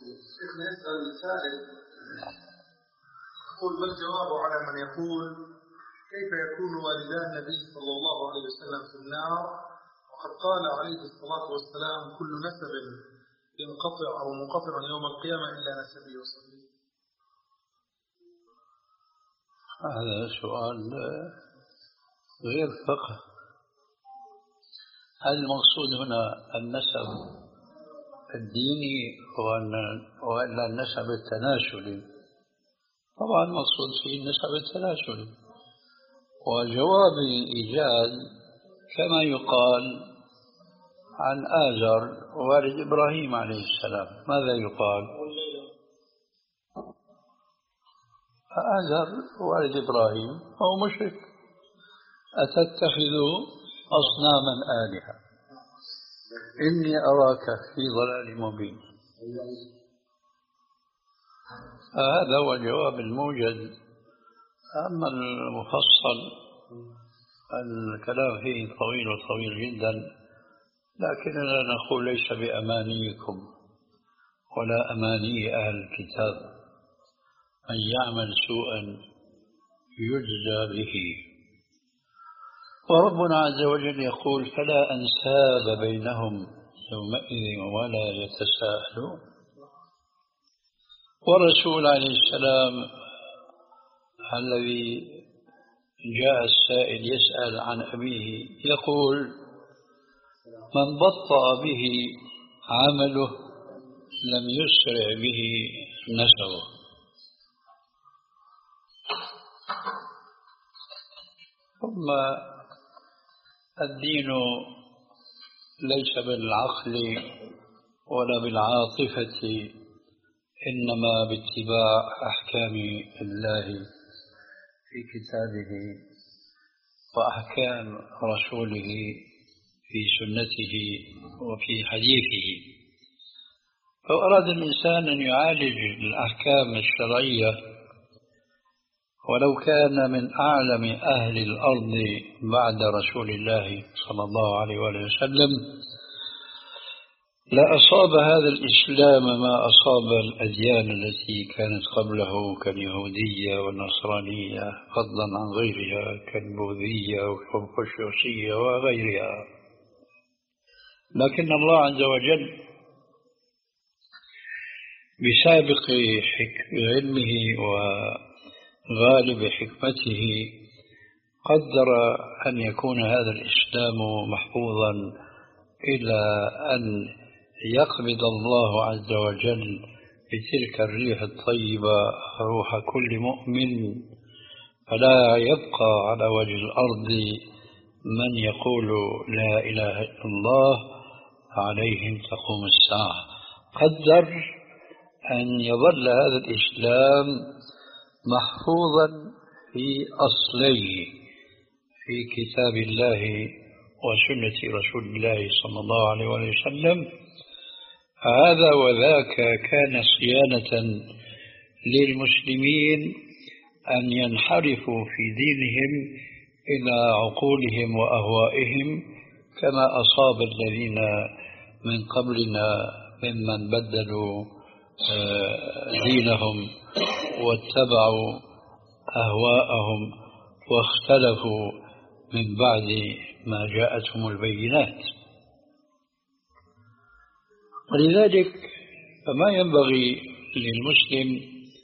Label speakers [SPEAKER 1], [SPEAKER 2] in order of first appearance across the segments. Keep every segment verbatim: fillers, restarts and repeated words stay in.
[SPEAKER 1] شيخنا يسأل سائل يقول ما الجواب على من يقول كيف يكون والدا النبي صلى الله عليه وسلم في النار وقد قال عليه الصلاة والسلام كل نسب ينقطع أو منقطع يوم القيامة إلا نسبي وصلي.
[SPEAKER 2] هذا سؤال غير فقه. هل المقصود هنا النسب الديني ولا النسب التناسلي؟ طبعا المقصود فيه النسب التناسلي، وجواب إيجاد كما يقال عن آزر والد إبراهيم عليه السلام. ماذا يقال؟ آزر والد إبراهيم هو مشرك، أتتخذ أصناما آلهة إني أراك في ضلال مبين. هذا هو الجواب الموجز. أما المفصل الكلام فيه طويل وطويل جدا، لكننا نقول ليس بأمانيكم ولا أماني أهل الكتاب، من يعمل سوءا يجزى به. وربنا عز وجل يقول فلا أنساب بينهم يومئذ ولا يتساءلون. والرسول عليه السلام الذي جاء السائل يسأل عن أبيه يقول من بطأ به عمله لم يسرع به نسبه. ثم الدين ليس بالعقل ولا بالعاطفة، إنما باتباع أحكام الله في كتابه وأحكام رسوله في سنته وفي حديثه. فلو أراد الإنسان أن يعالج الأحكام الشرعية ولو كان من أعلم أهل الأرض بعد رسول الله صلى الله عليه وآله وسلم لأصاب هذا الإسلام ما أصاب الأديان التي كانت قبله كاليهودية والنصرانية، فضلا عن غيرها كالبوذية والكونفوشيوسية وغيرها. لكن الله عز وجل بسابق علمه وغالب حكمته قدر أن يكون هذا الإسلام محفوظا إلى أن يقبض الله عز وجل بتلك الريح الطيبة روح كل مؤمن، فلا يبقى على وجه الأرض من يقول لا إله إلا الله عليهم تقوم الساعة. قدر أن يظل هذا الإسلام محفوظا في أصليه في كتاب الله وسنة رسول الله صلى الله عليه وسلم. هذا وذاك كان صيانة للمسلمين أن ينحرفوا في دينهم إلى عقولهم وأهوائهم كما أصاب الذين من قبلنا ممن بدلوا دينهم واتبعوا أهواءهم واختلفوا من بعد ما جاءتهم البينات. ولذلك فما ينبغي للمسلم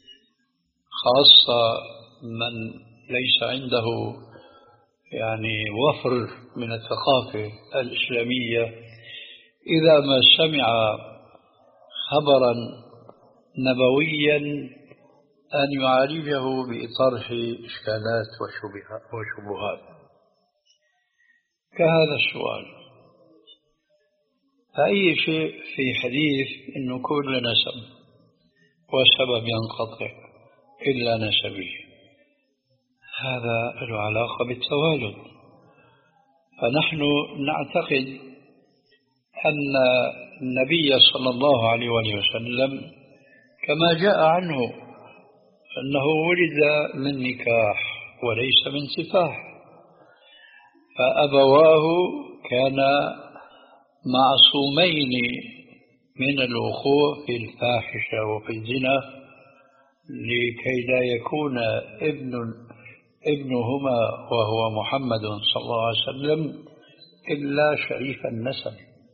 [SPEAKER 2] خاصة من ليس عنده يعني وفر من الثقافة الإسلامية إذا ما سمع خبرا نبويا أن يعالجه بطرح إشكالات وشبهات كهذا السؤال: فأي شيء في حديث أنه كل نسب وسبب ينقطع إلا نسبه، هذا له علاقة بالتوالد. فنحن نعتقد أن النبي صلى الله عليه وسلم كما جاء عنه أنه ولد من نكاح وليس من سفاح، فأبواه كانا معصومين من الوقوع في الفاحشة وفي الزنا لكي لا يكون ابن ابنهما وهو محمد صلى الله عليه وسلم إلا شريف النسب،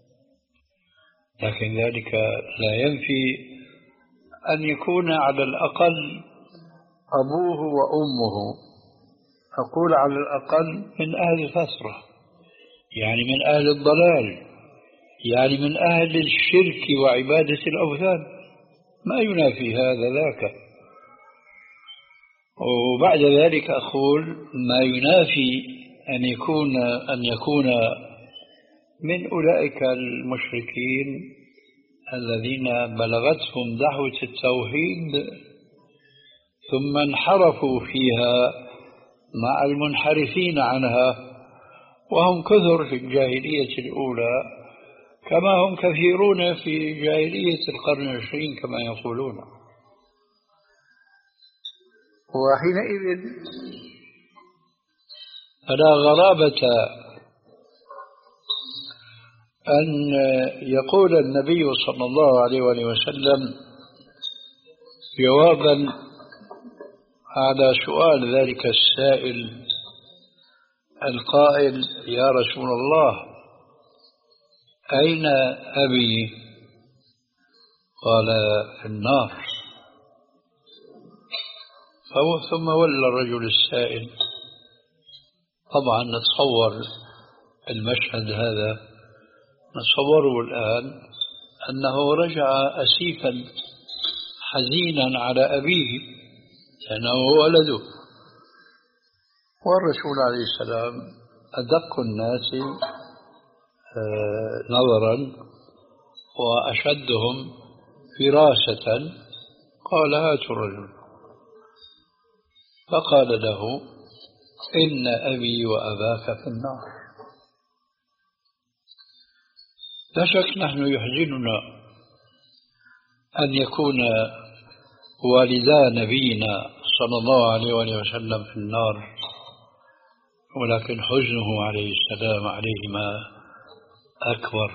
[SPEAKER 2] لكن ذلك لا ينفي أن يكون على الأقل أبوه وأمه، أقول على الأقل من أهل الفترة، يعني من أهل الضلال، يعني من أهل الشرك وعبادة الأوثان، ما ينافي هذا ذاك. وبعد ذلك أقول ما ينافي أن يكون أن يكون من أولئك المشركين الذين بلغتهم دعوة التوحيد ثم انحرفوا فيها مع المنحرفين عنها، وهم كثر في الجاهلية الأولى كما هم كثيرون في جاهلية القرن العشرين كما يقولون. وحينئذ فلا غرابة أن يقول النبي صلى الله عليه وسلم جوابا على سؤال ذلك السائل القائل: يا رسول الله أين أبي؟ قال: في النار. ثم ولى الرجل السائل. طبعا نتصور المشهد هذا، نتصوره الآن أنه رجع أسيفا حزينا على أبيه لأنه هو ولده، والرسول عليه السلام أدق الناس نظرا وأشدهم فراسة قال: هاتوا الرجل. فقال له: إن أبي وأباك في النار. لا شك نحن يحزننا أن يكون والدا نبينا صلى الله عليه وسلم في النار، ولكن حزنه عليه السلام عليهما أكبر،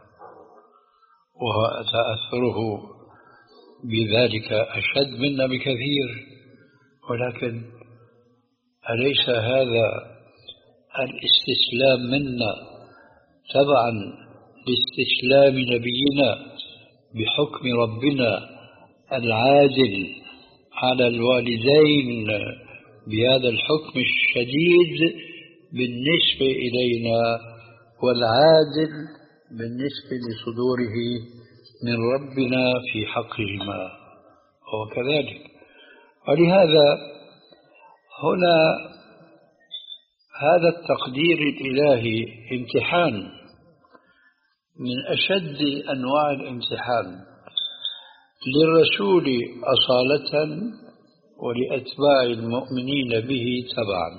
[SPEAKER 2] وتأثره بذلك أشد منا بكثير. ولكن أليس هذا الاستسلام منا تبعا لاستسلام نبينا بحكم ربنا العادل على الوالدين بهذا الحكم الشديد بالنسبة إلينا والعادل بالنسبة لصدوره من ربنا في حقهما؟ وكذلك ولهذا هنا هذا التقدير الإلهي امتحان من أشد أنواع الامتحان للرسول أصالة ولأتباع المؤمنين به تبعا.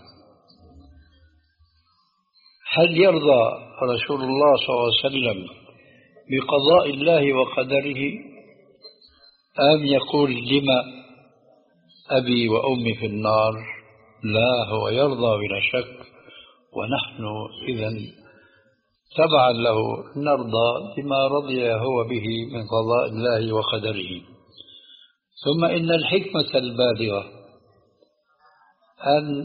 [SPEAKER 2] هل يرضى رسول الله صلى الله عليه وسلم بقضاء الله وقدره، أم يقول: لما أبي وأمي في النار؟ لا، هو يرضى بلا شك، ونحن إذن تبعا له نرضى بما رضي هو به من قضاء الله وقدره. ثم إن الحكمة البالغة أن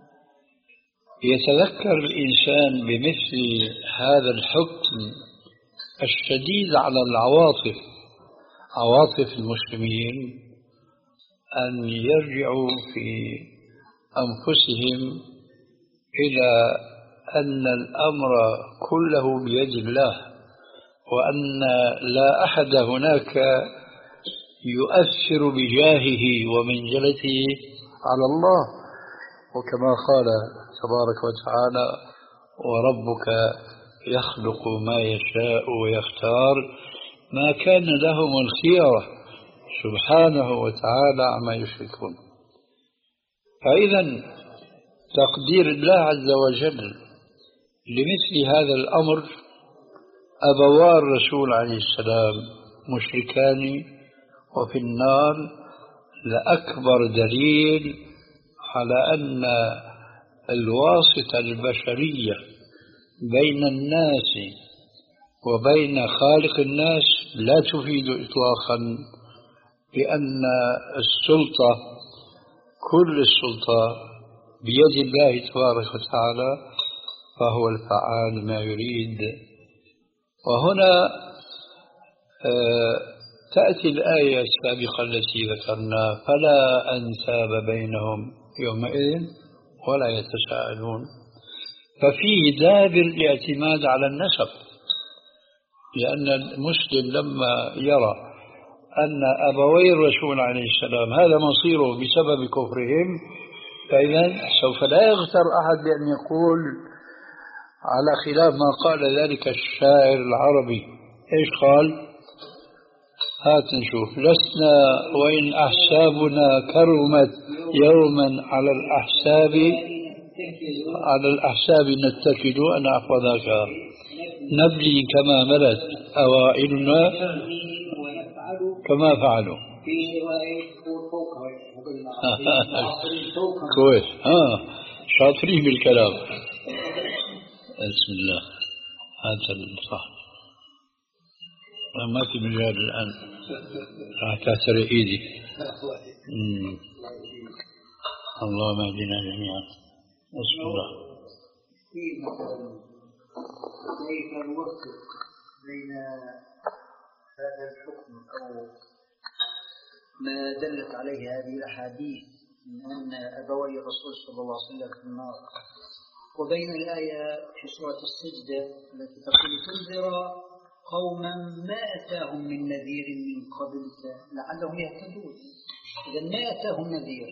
[SPEAKER 2] يتذكر الإنسان بمثل هذا الحكم الشديد على العواطف، عواطف المسلمين، أن يرجعوا في أنفسهم إلى أن الأمر كله بيد الله، وأن لا أحد هناك يؤثر بجاهه ومنزلته على الله. وكما قال تبارك وتعالى: وربك يخلق ما يشاء ويختار، ما كان لهم الخيرة سبحانه وتعالى عما يشركون. فإذا تقدير الله عز وجل لمثل هذا الأمر، أبوار الرسول عليه السلام مشركان وفي النار، لأكبر دليل على أن الواسطة البشرية بين الناس وبين خالق الناس لا تفيد إطلاقا، لأن السلطة كل السلطة بيد الله تبارك وتعالى، فهو الفعال ما يريد. وهنا تأتي الآية السابقة التي ذكرنا: فلا أنساب بينهم يومئذ ولا يتساءلون. ففيه دابر الاعتماد على النسب، لأن المسلم لما يرى أن أبوي الرسول عليه السلام هذا مصيره بسبب كفرهم، فإذا سوف لا يغتر أحد بأن يقول على خلاف ما قال ذلك الشاعر العربي. إيش قال؟ هات نشوف: لسنا وإن أحسابنا كرمت يوما على الأحساب على الأحساب نتكل أن أحفظك، نبلي كما ملت أوائلنا كما فعلوا. كويس، ها شاطرين بالكلام. بسم الله، هذا الصح. ما في مجال الآن، راح تحترق إيدي. اللهم اهدنا جميعا. بسم الله.
[SPEAKER 3] كيف نوفق بين هذا الحكم أو ما دلت عليه هذه الأحاديث من أن أبوي الرسول صلى الله عليه وسلم في النار، وبين الآية في سورة السجدة التي تقول: تنذر قوما ما أتاهم من نذير من قبلك لعلهم يهتدون. إذا ما أتاهم نذير،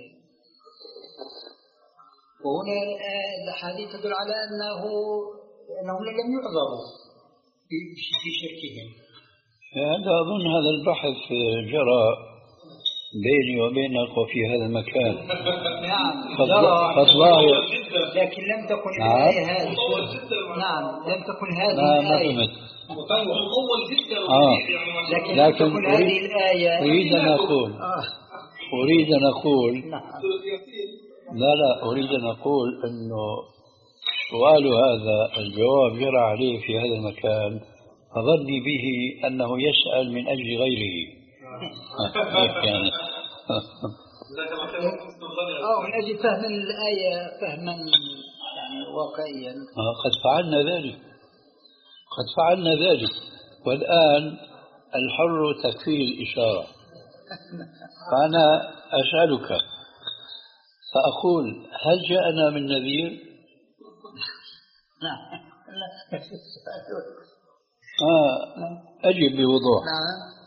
[SPEAKER 3] وهنا الأحاديث تدل على أنه أنهم لم يعذروا في شركهم.
[SPEAKER 2] هذا أظن هذا البحث جرى بيني وبينك وفي هذا المكان.
[SPEAKER 3] نعم
[SPEAKER 2] فالله،
[SPEAKER 3] لكن لم تكن الآية هذه. نعم لم تكن هذه الآية.
[SPEAKER 2] آه.
[SPEAKER 3] لكن,
[SPEAKER 2] لكن
[SPEAKER 3] لم تكن هذه الآية.
[SPEAKER 2] أريد أن أقول
[SPEAKER 3] آه.
[SPEAKER 2] أريد أن أقول
[SPEAKER 3] نعم.
[SPEAKER 2] لا لا أريد أن أقول أنه سؤال هذا الجواب جرى عليه في هذا المكان، فظني به أنه يسأل من أجل غيره. يعني
[SPEAKER 3] أو من أجل فهم الآية فهما يعني واقعيا.
[SPEAKER 2] قد فعلنا ذلك قد فعلنا ذلك والآن الحر تكفيه الإشارة. فأنا أسألك فأقول: هل جاءنا من نذير؟ آه أجب بوضوح.
[SPEAKER 3] نعم.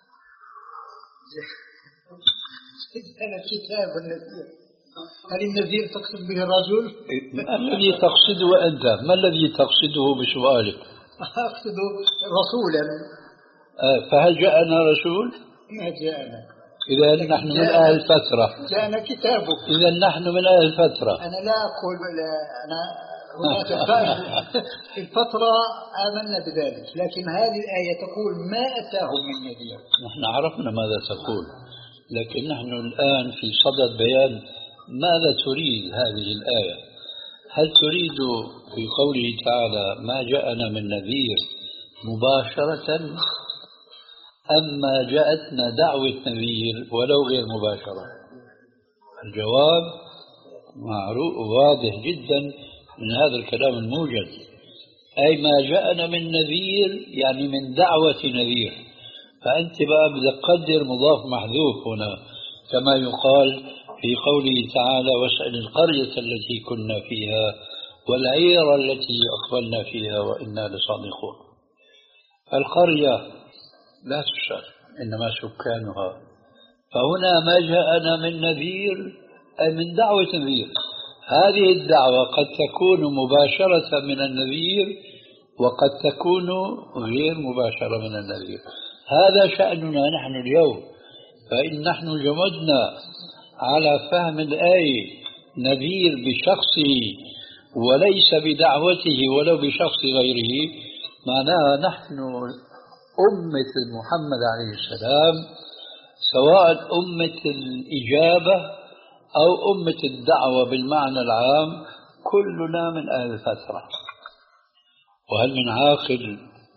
[SPEAKER 3] أنا كتاب النذير. هل النذير تقصد به الرجل؟
[SPEAKER 2] ما الذي تقصده أنت؟ ما الذي تقصده بسؤالك؟
[SPEAKER 3] أقصد رسولا.
[SPEAKER 2] آه فهل جاءنا رسول؟
[SPEAKER 3] ما جاءنا.
[SPEAKER 2] إذا نحن من أهل الفترة.
[SPEAKER 3] جاءنا كتابه.
[SPEAKER 2] إذا نحن من أهل الفترة.
[SPEAKER 3] أنا لا أقول لا أنا هناك في الفترة آمنا بذلك، لكن هذه الآية تقول ما أتاهم من نذير.
[SPEAKER 2] نحن عرفنا ماذا تقول، لكن نحن الآن في صدد بيان ماذا تريد هذه الآية. هل تريد في قوله تعالى ما جاءنا من نذير مباشرة، أم ما جاءتنا دعوة نذير ولو غير مباشرة؟ الجواب معروف واضح جدا من هذا الكلام الموجز، أي ما جاءنا من نذير يعني من دعوة نذير. فأنت بقى بدك تقدر مضاف محذوف هنا، كما يقال في قوله تعالى: واسأل القرية التي كنا فيها والعير التي أقبلنا فيها وإنا لصادقون. القرية لا تسأل، إنما سكانها. فهنا ما جاءنا من نذير أي من دعوة نذير. هذه الدعوة قد تكون مباشرة من النذير وقد تكون غير مباشرة من النذير. هذا شأننا نحن اليوم. فإن نحن جمدنا على فهم الآية نذير بشخصه وليس بدعوته ولو بشخص غيره، معناها نحن أمة محمد عليه السلام، سواء أمة الإجابة أو أمة الدعوة بالمعنى العام، كلنا من أهل الفترة. وهل من عاقل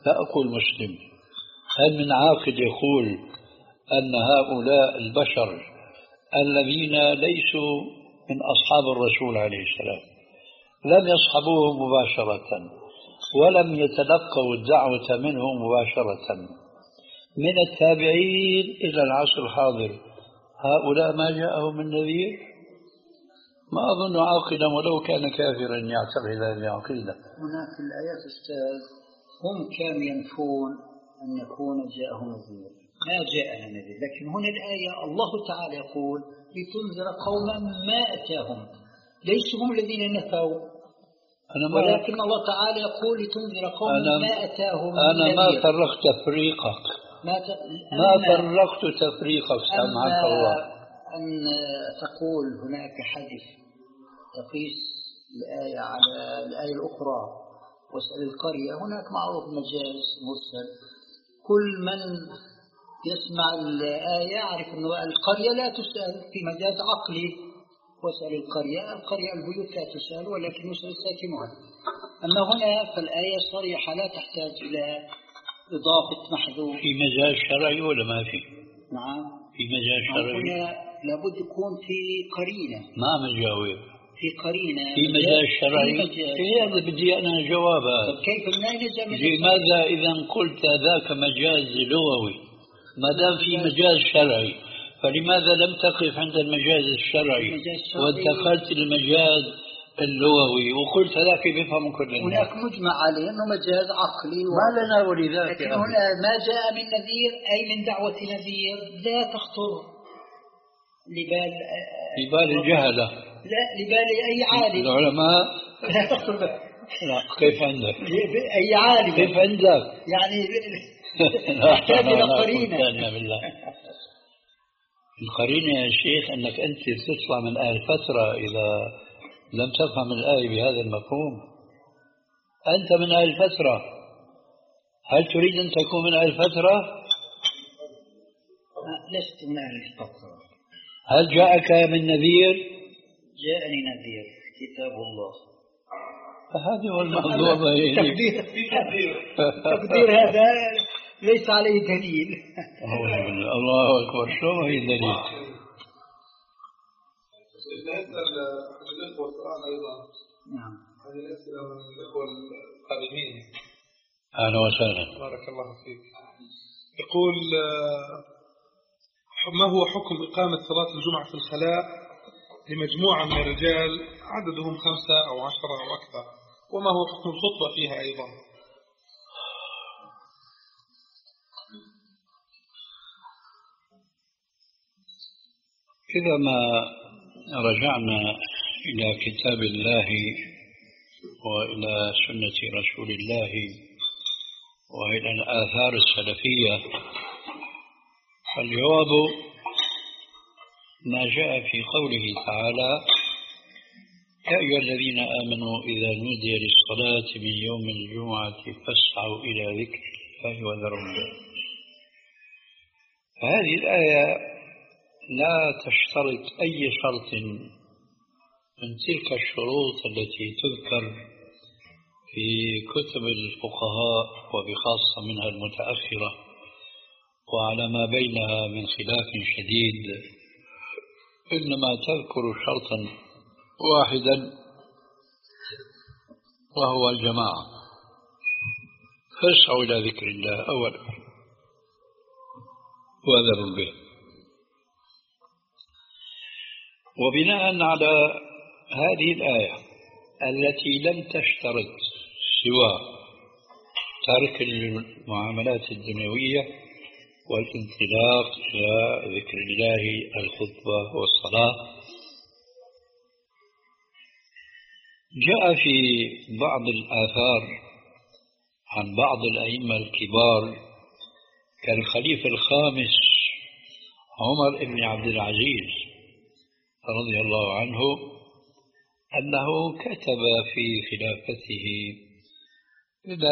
[SPEAKER 2] لا أقول مسلم، هل من عاقل يقول أن هؤلاء البشر الذين ليسوا من أصحاب الرسول عليه السلام لم يصحبوه مباشرة ولم يتلقوا الدعوة منه مباشرة من التابعين إلى العصر الحاضر، هؤلاء ما جاءهم من نذير؟ ما أظن عاقلا ولو كان كافرا يعتقد هذه العقيدة.
[SPEAKER 3] هناك في الآيات أستاذ هم كانوا ينفون أن يكون جاءهم نذير، ما جاءنا نذير، لكن هنا الآية الله تعالى يقول لتنذر قوما ما أتاهم، ليسوا هم الذين نفوا، ولكن الله تعالى يقول لتنذر قوما ما أتاهم من
[SPEAKER 2] أنا
[SPEAKER 3] نذير.
[SPEAKER 2] ما فرقت تفريقك،
[SPEAKER 3] ما, ت...
[SPEAKER 2] ما فرقت تفريقك سامحك الله.
[SPEAKER 3] أن تقول هناك حدث تقيس الآية على الآية الأخرى واسأل القرية، هناك معروف مجاز مرسل، كل من يسمع الآية يعرف أن القرية لا تسأل في مجاز عقلي، واسأل القرية، القرية البيوت لا تسأل ولكن يسأل ساكنها. أما هنا فالآية صريحة لا تحتاج إلى إضافة محذوف.
[SPEAKER 2] في مجاز شرعي ولا ما في؟
[SPEAKER 3] نعم
[SPEAKER 2] في مجاز شرعي.
[SPEAKER 3] هنا لابد يكون في قرينة.
[SPEAKER 2] ما مجاوب.
[SPEAKER 3] في قرينة.
[SPEAKER 2] في مجاز شرعي. في هذا بدي أنا جوابها.
[SPEAKER 3] كيف
[SPEAKER 2] لماذا إذا قلت ذاك مجاز لغوي ما دام في مجاز شرعي فلماذا لم تقف عند المجاز الشرعي وانتقلت للمجاز اللغوي وقلت هذاك بيفهم كل الناس؟
[SPEAKER 3] هناك مجمع عليه أنه مجاز عقلي و...
[SPEAKER 2] ما لنا ولذاك.
[SPEAKER 3] لكن هنا ما جاء من نذير أي من دعوة نذير لا تخطر لبال
[SPEAKER 2] لبال الجهلة،
[SPEAKER 3] لا لبال أي عالم
[SPEAKER 2] العلماء
[SPEAKER 3] لا تخطر ب...
[SPEAKER 2] لا كيف عندك؟
[SPEAKER 3] أي عالم
[SPEAKER 2] كيف عندك؟
[SPEAKER 3] يعني تحتاج إلى قرينة.
[SPEAKER 2] بالله القرينة يا شيخ أنك أنت تطلع من أهل فترة إذا لم تفهم الآية بهذا المفهوم. أنت من أهل فترة، هل تريد أن تكون من أهل فترة؟
[SPEAKER 3] لست من أهل الفترة.
[SPEAKER 2] هل جاءك من نذير؟
[SPEAKER 3] جاءني نذير كتاب الله.
[SPEAKER 2] فهذا هو الموضوع.
[SPEAKER 3] تقدير تقدير هذا ليس عليه دليل.
[SPEAKER 2] الله أكبر، شو هي الدليل؟
[SPEAKER 1] الأخوة السؤال أيضا.
[SPEAKER 3] نعم.
[SPEAKER 1] هذه الأسئلة من الأخوة القادمين.
[SPEAKER 2] أهلا وسهلا.
[SPEAKER 1] بارك الله فيك. يقول ما هو حكم إقامة صلاة الجمعة في الخلاء لمجموعة من الرجال عددهم خمسة أو عشرة أو أكثر، وما هو حكم الخطبة فيها أيضا؟
[SPEAKER 2] إذا ما رجعنا إلى كتاب الله وإلى سنة رسول الله وإلى الآثار السلفية فالجواب ما جاء في قوله تعالى يا أيها الذين آمنوا إذا نودي للصلاة من يوم الجمعة فاسعوا إلى ذكر الله وذروا البيع. هذه الآية لا تشترط أي شرط من تلك الشروط التي تذكر في كتب الفقهاء وبخاصة منها المتأخرة وعلى ما بينها من خلاف شديد، إنما تذكر شرطا واحدا وهو الجماعة، فاسعوا إلى ذكر الله أولا وذروا البيع. وبناء على هذه الآية التي لم تشترط سوى ترك المعاملات الدنيوية والانطلاق إلى ذكر الله الخطبة والصلاة، جاء في بعض الآثار عن بعض الأئمة الكبار كالخليفة الخامس عمر بن عبد العزيز رضي الله عنه أنه كتب في خلافته إلى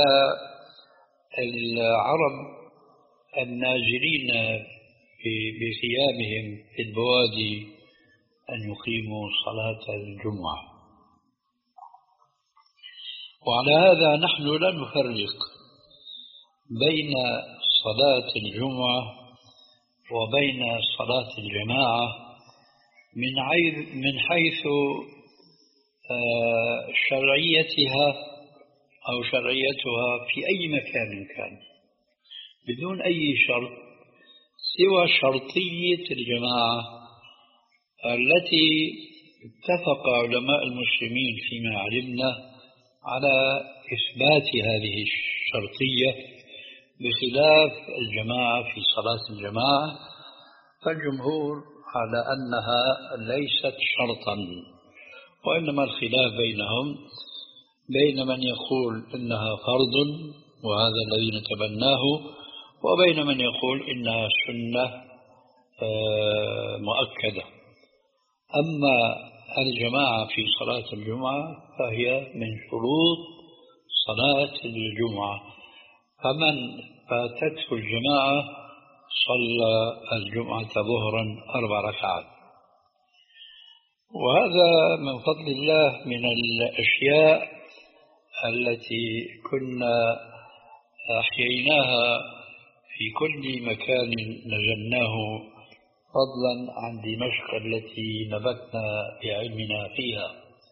[SPEAKER 2] العرب النازلين بخيامهم في البوادي أن يقيموا صلاة الجمعة. وعلى هذا نحن لا نفرق بين صلاة الجمعة وبين صلاة الجماعة من حيث شرعيتها أو شرعيتها في أي مكان كان، بدون أي شرط سوى شرطية الجماعة التي اتفق علماء المسلمين فيما علمنا على إثبات هذه الشرطية، بخلاف الجماعة في صلاة الجماعة فالجمهور على أنها ليست شرطا، وإنما الخلاف بينهم بين من يقول إنها فرض وهذا الذي نتبناه، وبين من يقول إنها سنة مؤكدة. أما الجماعة في صلاة الجمعة فهي من شروط صلاة الجمعة، فمن فاتته الجماعة صلى الجمعة ظهرا أربع ركعات. وهذا من فضل الله من الأشياء التي كنا أحييناها في كل مكان نزلناه، فضلا عن دمشق التي نبتنا بعلمنا فيها.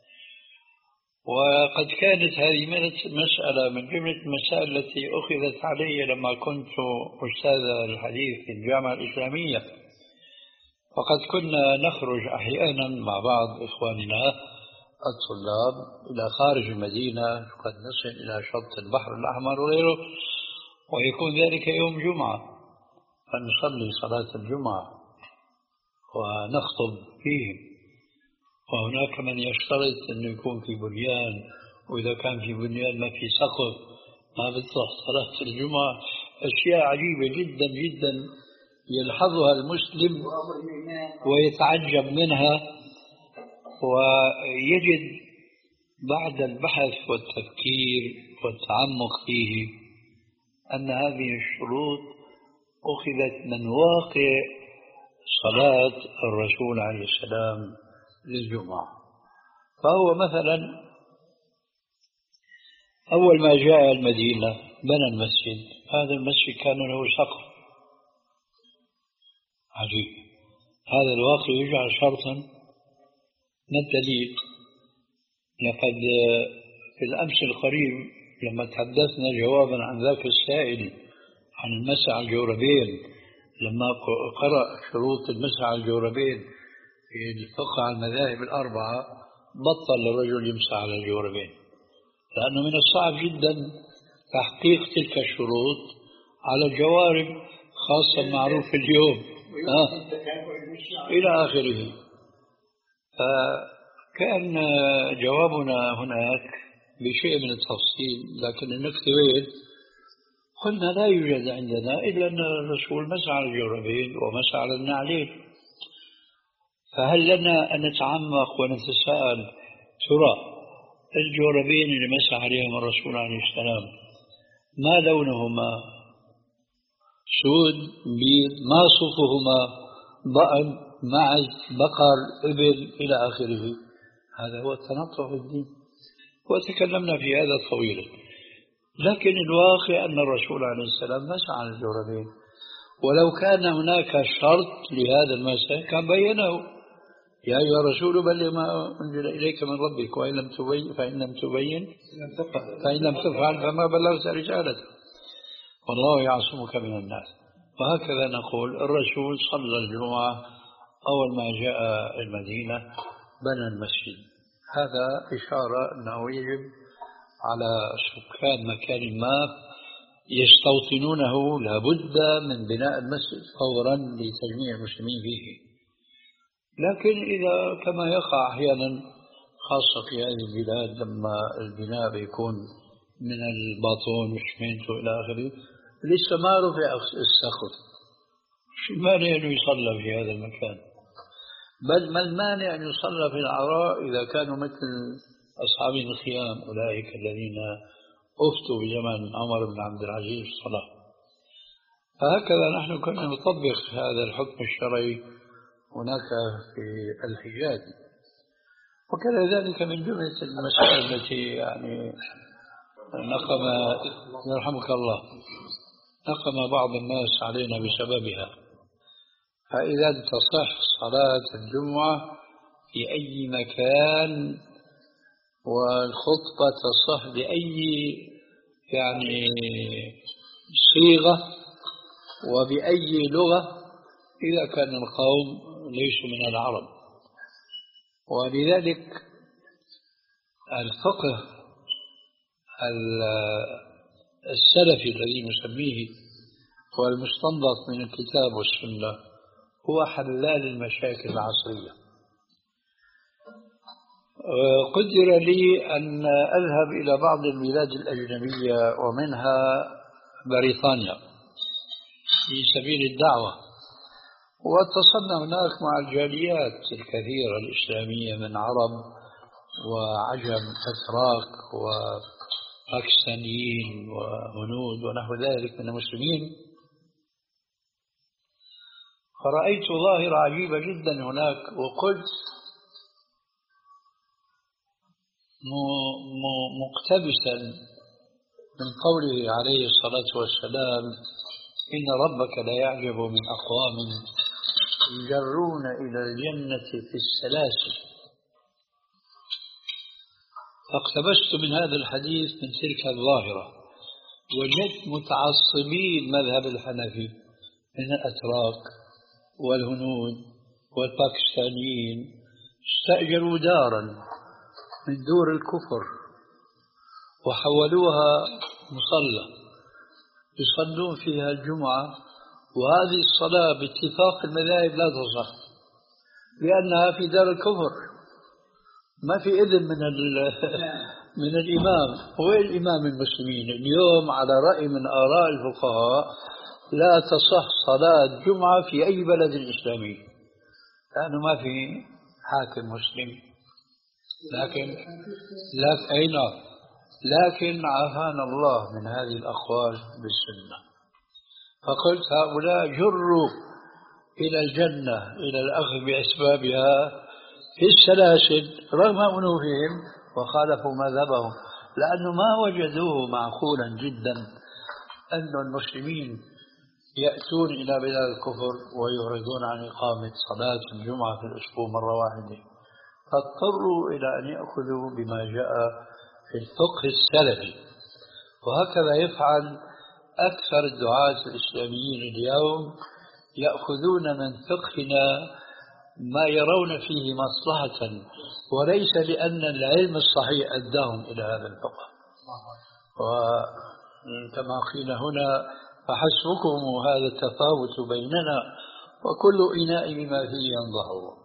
[SPEAKER 2] وقد كانت هذه مسألة من جملة المسائل التي أخذت علي لما كنت أستاذ الحديث في الجامعة الإسلامية، وقد كنا نخرج أحيانا مع بعض إخواننا الطلاب إلى خارج المدينة، قد نصل إلى شط البحر الأحمر وغيره، ويكون ذلك يوم جمعة، فنصلي صلاة الجمعة ونخطب فيه. وهناك من يشترط أنه يكون في بنيان، وإذا كان في بنيان ما في سقف ما بتصح صلاة الجمعة. أشياء عجيبة جدا جدا يلحظها المسلم ويتعجب منها، ويجد بعد البحث والتفكير والتعمق فيه أن هذه الشروط أخذت من واقع صلاة الرسول عليه السلام للجمعة. فهو مثلا أول ما جاء المدينة بنى المسجد، هذا المسجد كان له سقف عجيب. هذا الواقع يجعل شرطا. ما الدليل؟ لقد في الأمس القريب لما تحدثنا جوابا عن ذاك السائل عن المسح على الجوربين، لما قرأ شروط المسح على الجوربين في الفقه على المذاهب الأربعة بطل الرجل يمسح على الجوربين، لأنه من الصعب جدا تحقيق تلك الشروط على الجوارب، خاصة معروف اليوم آه. إلى آخره. فكان جوابنا هناك بشيء من التفصيل، لكن النكتة وين؟ قلنا لا يوجد عندنا إلا أن الرسول مسح على الجوربين ومسح على النعلين، فهل لنا أن نتعمق ونتساءل ترى الجوربين اللي مسح عليهم الرسول عليه السلام ما لونهما؟ سود، بيض، ما صفهما؟ ضأن، معز، بقر، إبل، إلى آخره. هذا هو التنطع في الدين، وتكلمنا في هذا طويلا. لكن الواقع أن الرسول عليه السلام مسح على الجوربين، ولو كان هناك شرط لهذا المسح كان بينه: يا أيها الرسول بلغ ما أنزل إليك من ربك وإن لم تبين فإن لم تبين فإن لم تفعل فما بلغت رسالته والله يعصمك من الناس. وهكذا نقول الرسول صلى الجمعة أول ما جاء المدينة بنى المسجد. هذا إشارة أنه يجب على سكان مكان ما يستوطنونه لابد من بناء المسجد فورا لتجميع المسلمين فيه. لكن إذا كما يقع أحيانا خاصة في هذه البلاد لما البناء بيكون من الباطون والشمينت إلى آخره لسه ما رفع السقف، شو المانع أنه يصلى في هذا المكان؟ بل ما المانع أن يصلى في العراء إذا كانوا مثل أصحاب الخيام أولئك الذين أفتوا بزمن عمر بن عبد العزيز الصلاة. فهكذا نحن كنا نطبق هذا الحكم الشرعي هناك في الحجاز. وكذا ذلك من جملة المسائل التي يعني نقم يرحمك الله نقم بعض الناس علينا بسببها. فإذا تصح صلاة الجمعة في أي مكان والخطبة تصح بأي يعني صيغة وبأي لغة إذا كان القوم ليسوا من العرب. ولذلك الفقه السلفي الذي نسميه هو المستنبط من الكتاب والسنة هو حلال المشاكل العصرية. قدر لي أن أذهب إلى بعض البلاد الأجنبية ومنها بريطانيا في سبيل الدعوة، واتصلنا هناك مع الجاليات الكثيرة الإسلامية من عرب وعجم أتراك وباكستانيين وهنود ونحو ذلك من المسلمين. فرأيت ظاهرة عجيبة جدا هناك، وقلت مقتبسا من قوله عليه الصلاة والسلام: إن ربك لا يعجب من أقوام يجرون إلى الجنة في السلاسل. فاقتبست من هذا الحديث من تلك الظاهرة، وجدت متعصبين مذهب الحنفي من الأتراك والهنود والباكستانيين استأجروا دارا من دور الكفر وحولوها مصلى يصلون فيها الجمعة، وهذه الصلاة باتفاق المذاهب لا تصح لأنها في دار الكفر، ما في إذن من من الإمام. هو الإمام المسلمين اليوم على رأي من آراء الفقهاء لا تصح صلاة جمعة في أي بلد إسلامي لأنه ما في حاكم مسلم. لكن لكن أين لكن عافانا الله من هذه الأقوال بالسنة. فقلت هؤلاء جروا إلى الجنة إلى الأخذ بأسبابها في السلاسل رغم أنوفهم وخالفوا مذهبهم، لأنه ما وجدوه معقولا جدا أن المسلمين يأتون إلى بلاد الكفر ويعرضون عن إقامة صلاة الجمعة في الأسبوع مرة واحدة، فاضطروا إلى أن يأخذوا بما جاء في الفقه السلفي. وهكذا يفعل أكثر الدعاة الإسلاميين اليوم، يأخذون من فقهنا ما يرون فيه مصلحة وليس لأن العلم الصحيح أداهم إلى هذا الفقه. وكما قيل هنا: فحسبكم هذا التفاوت بيننا وكل إناء بما فيه ينضح.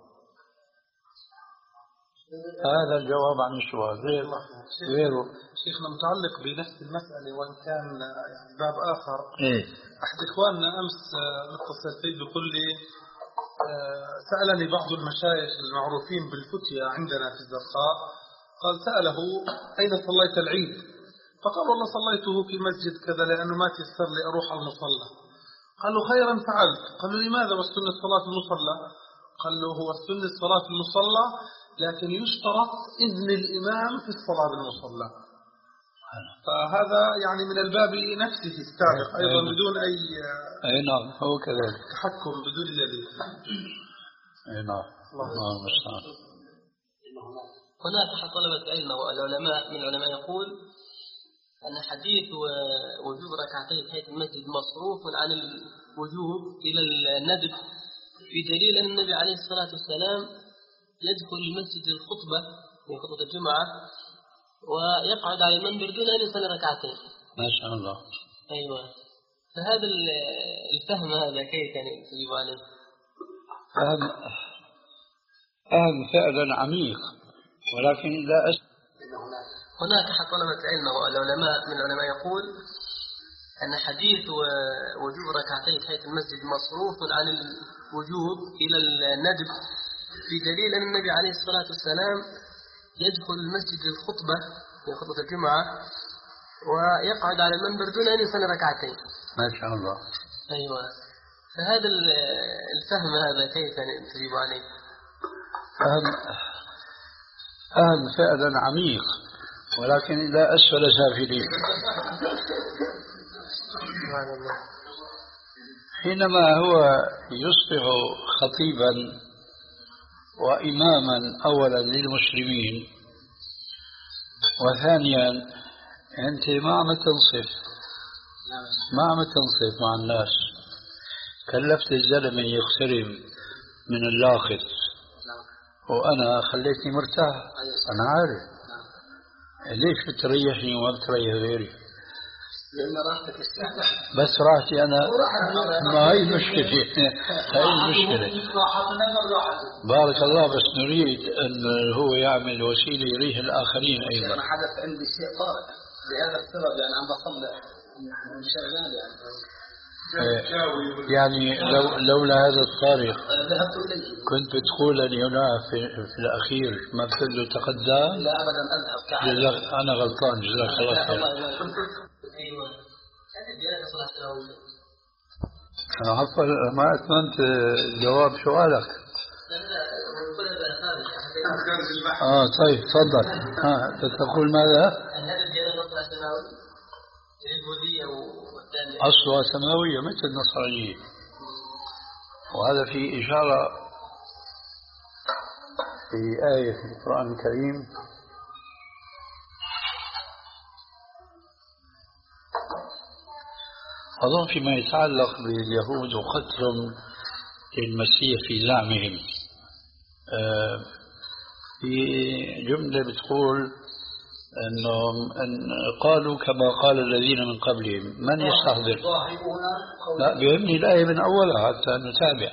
[SPEAKER 2] هذا الجواب عن السؤال. غير غيره
[SPEAKER 1] شيخنا متعلق بنفس المسألة وإن كان يعني باب آخر.
[SPEAKER 2] إيه؟
[SPEAKER 1] أحد إخواننا أمس متصل فيه بيقول لي سألني بعض المشايخ المعروفين بالفتية عندنا في الزرقاء، قال سأله: أين صليت العيد؟ فقال: والله صليته في مسجد كذا لأنه ما تيسر لي أروح على المصلى. قال له: خيرا فعلت. قال له: لماذا والسنة صلاة المصلى؟ قال له: هو السنة صلاة المصلى لكن يشترط إذن الإمام في الصلاة بالمصلى. فهذا يعني من الباب نفسه السابق أيضا بدون أي
[SPEAKER 2] أي نعم هو كذلك
[SPEAKER 1] تحكم بدون دليل.
[SPEAKER 2] أي نعم. الله المستعان.
[SPEAKER 4] هناك أحد طلبة العلم والعلماء من العلماء يقول أن حديث وجوب ركعتين تحية المسجد مصروف عن الوجوب إلى الندب، في دليل أن النبي عليه الصلاة والسلام يدخل المسجد الخطبة في خطبة الجمعة ويقعد على المنبر دون أن يصلي ركعتين.
[SPEAKER 2] ما شاء الله.
[SPEAKER 4] أيوة. فهذا الفهم هذا كيف يعني تجيب عليه؟
[SPEAKER 2] فهم فهم فعلا عميق، ولكن لا أس...
[SPEAKER 4] هناك أحد طلبة العلم والعلماء من العلماء يقول أن حديث وجوب ركعتين تحية المسجد مصروف عن الوجوب إلى الندب، في دليل أن النبي عليه الصلاة والسلام يدخل المسجد الخطبة في خطبة الجمعة ويقعد على المنبر دون أن يصلي ركعتين.
[SPEAKER 2] ما شاء الله.
[SPEAKER 4] أيوة. فهذا الفهم هذا كيف تجيب عليه؟
[SPEAKER 2] فهم فهم فعلا عميق، ولكن لا أسفل سافلين. حينما هو يصبح خطيبا وإماما أولا للمسلمين، وثانيا أنت ما عم تنصف ما عم تنصف مع الناس، كلفت الزلمة يغترم من اللاخت وأنا خليتني مرتاح. أنا عارف ليش بتريحني وما بتريح غيري؟
[SPEAKER 3] لأن راحتك استهدف
[SPEAKER 2] بس راحتي أنا، ما هي المشكلة هي المشكلة. بارك الله، بس نريد أن هو يعمل وسيلة يريح الآخرين أيضا.
[SPEAKER 3] ما حدث عندي شيء طارئ بهذا السبب، يعني عم بصلح شغال
[SPEAKER 2] يعني يعني لو لولا هذا الطارق كنت بتقول هنا في, في الأخير ما بتقول له تقدم؟
[SPEAKER 3] لا أبدا أذهب.
[SPEAKER 2] أنا غلطان، جزاك الله خير.
[SPEAKER 4] أيوة
[SPEAKER 2] عفوا ما أتممت جواب سؤالك. آه طيب تفضل. ها تقول ماذا؟
[SPEAKER 4] هل الجنة أصلها سماوي؟ اليهودية والثانية
[SPEAKER 2] أصلها سماوية مثل النصرانية، وهذا في إشارة في آية في القرآن الكريم أظن فيما يتعلق باليهود وقتلهم للمسيح في زعمهم. في جملة بتقول أنهم أن قالوا كما قال الذين من قبلهم. من يستحضر؟ لا بيهمني الآية من أولها حتى نتابع.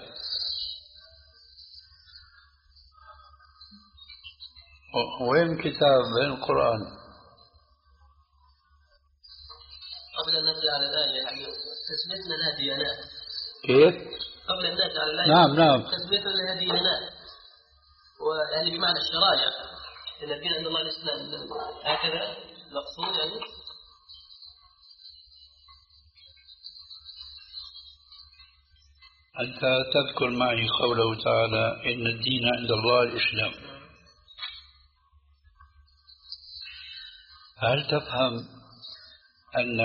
[SPEAKER 2] وين كتاب بين القرآن؟
[SPEAKER 4] قبل أن نبدأ على الآية يعني تسميتنا لها ديانات.
[SPEAKER 2] كيف؟
[SPEAKER 4] قبل أن نبدأ على الآية
[SPEAKER 2] نعم نعم
[SPEAKER 4] تسميتنا لها ديانات، ويعني بمعنى الشرائع، إن الدين عند الله الإسلام، هكذا مقصود يعني.
[SPEAKER 2] أنت تذكر معي قوله تعالى إن الدين عند الله الإسلام، هل تفهم أن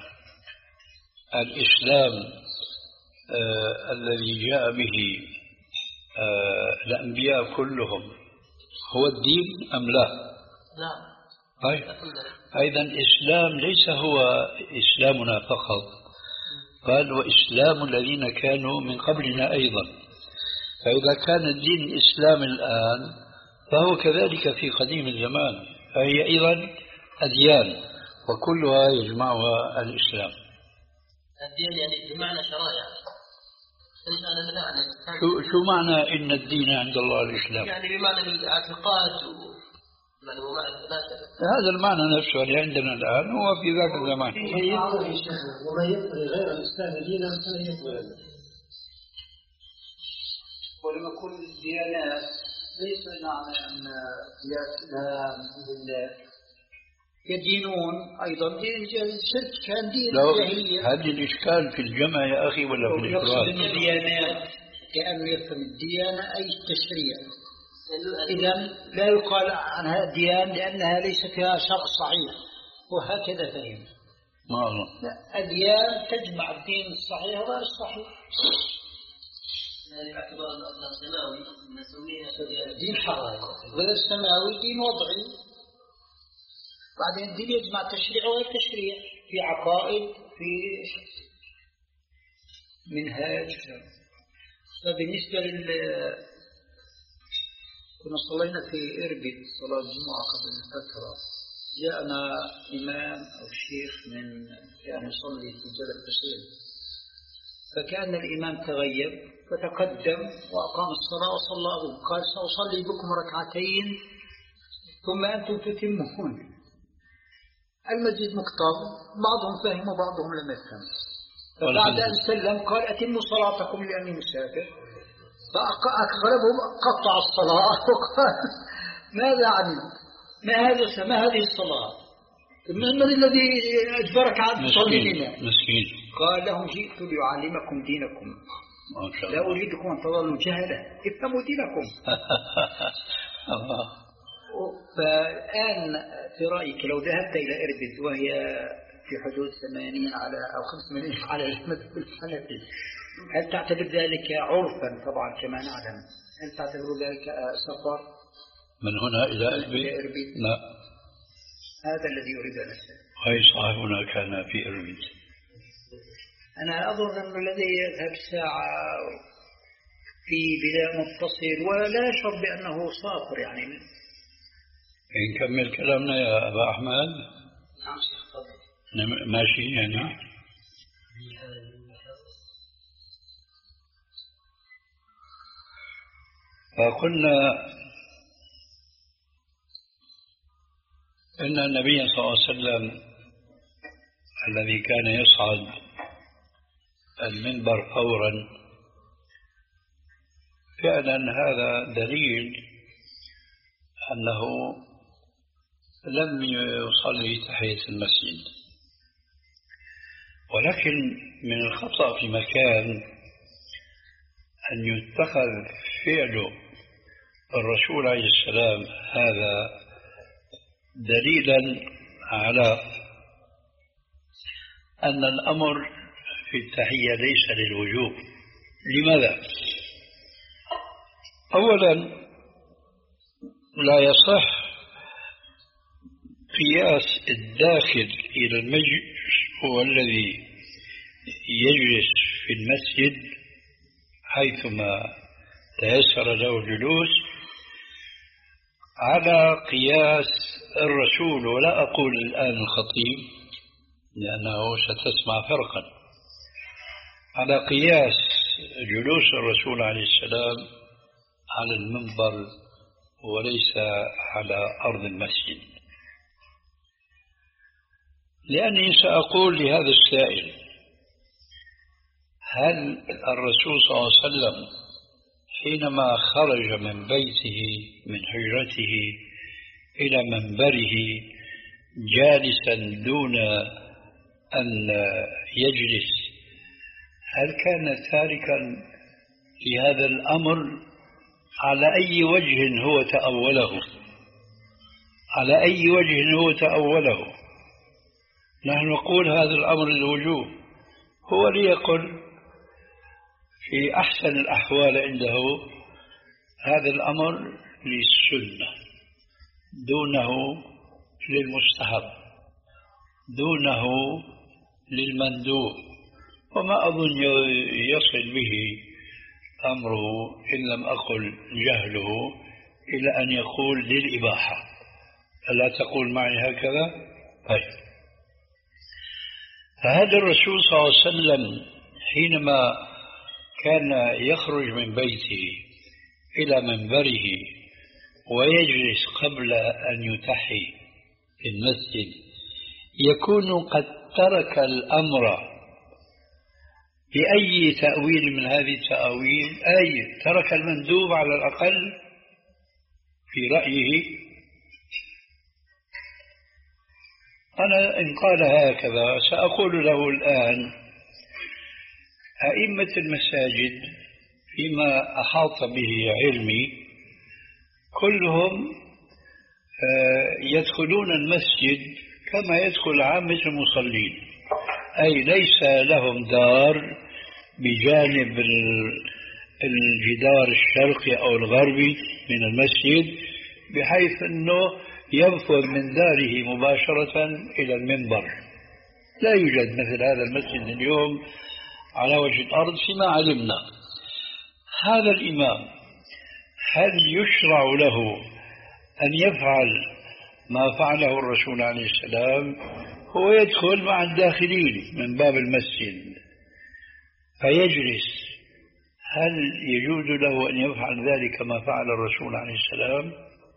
[SPEAKER 2] الإسلام آه الذي جاء به آه الأنبياء كلهم هو الدين أم لا؟
[SPEAKER 4] نعم.
[SPEAKER 2] طيب أيضا الإسلام ليس هو إسلامنا فقط، بل وإسلام الذين كانوا من قبلنا أيضا. فإذا كان الدين الإسلام الآن فهو كذلك في قديم الزمان، فهي أيضا أديان وكلها يجمعها الإسلام.
[SPEAKER 4] الدين يعني بمعنى شرائع.
[SPEAKER 2] شو شو معنى إن الدين عند الله الإسلام؟
[SPEAKER 4] يعني بمعنى الاعتقاد و... يعني ومعنى
[SPEAKER 2] هذا المعنى نفسه اللي عندنا الآن هو في ذاك الزمان.
[SPEAKER 3] وما يبغي غير الإسلام دينا فلن يقبل. ولما كل الديانات ليس معنى أن الإسلام يدينون أيضا الشرك كان دين جاهلية.
[SPEAKER 2] هذا الإشكال في الجمع يا أخي ولا في الإفراد؟
[SPEAKER 3] يقصد الديانات كأنه يفهم الديانة أي التشريع. إذا لا يقال عنها ديان لأنها ليس فيها شرع صحيح، وهكذا فهم.
[SPEAKER 2] ما الله.
[SPEAKER 3] الديان تجمع الدين الصحيح وغير الصحيح.
[SPEAKER 4] يعني باعتبار الأصل السماوي نسميها
[SPEAKER 3] دين حرام، غير السماوي دين وضعي. بعدين الدين يجمع تشريع وغير تشريع، في عقائد، في منهاج. فبالنسبة لل كنا صلينا في إربد صلاة الجمعة قبل فترة، جاءنا إمام أو شيخ من يعني يصلي في جبل حسين، فكان الإمام تغيب فتقدم وأقام الصلاة وصلى أبوه، قال سأصلي بكم ركعتين ثم أنتم تتمون. المسجد مكتظ، بعضهم فهم وبعضهم لم يفهم. فبعد أن سلم قال أتموا صلاتكم لأني مسافر، فأغلبهم قطع الصلاة وقال ماذا عني؟ ما هذا ما هذه الصلاة؟ من الذي أجبرك على تصلي بنا؟
[SPEAKER 2] مسكين.
[SPEAKER 3] قال لهم جئت لأعلمكم دينكم، لا أريدكم أن تظلوا جهلة، افهموا دينكم.
[SPEAKER 2] الله.
[SPEAKER 3] فالآن في رأيك لو ذهبت إلى إربد وهي في حدود ثمانين على أو خمس ملايين على المذهب الحنفي، هل تعتبر ذلك عرفا طبعا كما نعلم؟ هل تعتبر ذلك سفر
[SPEAKER 2] من هنا إلى إربيل؟ لا،
[SPEAKER 3] هذا الذي أريد أن أسأل.
[SPEAKER 2] أي صاحبنا كان في إربيل.
[SPEAKER 3] أنا أظن أنه الذي يذهب ساعة في بناء متصل ولا يشعر بأنه سافر يعني.
[SPEAKER 2] نكمل كلامنا يا أبا أحمد.
[SPEAKER 4] نعم شيخ تفضل.
[SPEAKER 2] ماشي يعني. فقلنا إن النبي صلى الله عليه وسلم الذي كان يصعد المنبر فورا فعلا هذا دليل أنه لم يصلي تحية المسجد، ولكن من الخطأ في مكان أن يتخذ فعل الرسول عليه السلام هذا دليلا على أن الأمر في التحية ليس للوجوب. لماذا؟ أولا لا يصح قياس الداخل إلى المجلس هو الذي يجلس في المسجد حيثما تيسر له الجلوس على قياس الرسول، ولا أقول الآن الخطيب لأنه ستسمع فرقا، على قياس جلوس الرسول عليه السلام على المنبر وليس على أرض المسجد. لأني سأقول لهذا السائل: هل الرسول صلى الله عليه وسلم حينما خرج من بيته من حجرته إلى منبره جالسا دون أن يجلس، هل كان تاركا في هذا الأمر؟ على أي وجه هو تأوله؟ على أي وجه هو تأوله؟ نحن نقول هذا الأمر للوجوب، هو ليقل في أحسن الأحوال عنده هذا الأمر للسنة دونه للمستحب دونه للمندوب، وما أظن يصل به أمره إن لم أقل جهله إلى أن يقول للإباحة. ألا تقول معي هكذا؟ طيب، فهذا الرسول صلى الله عليه وسلم حينما كان يخرج من بيته إلى منبره ويجلس قبل أن يتحي في المسجد يكون قد ترك الأمر بأي تأويل من هذه التأويل، أي ترك المندوب على الأقل في رأيه. أنا إن قال هكذا سأقول له الآن: أئمة المساجد فيما أحاط به علمي كلهم يدخلون المسجد كما يدخل عامة المصلين، أي ليس لهم دار بجانب الجدار الشرقي أو الغربي من المسجد بحيث أنه ينفذ من داره مباشرة إلى المنبر. لا يوجد مثل هذا المسجد اليوم على وجه الأرض فيما علمنا. هذا الإمام هل يشرع له أن يفعل ما فعله الرسول عليه السلام؟ هو يدخل مع الداخلين من باب المسجد فيجلس، هل يجوز له أن يفعل ذلك ما فعل الرسول عليه السلام؟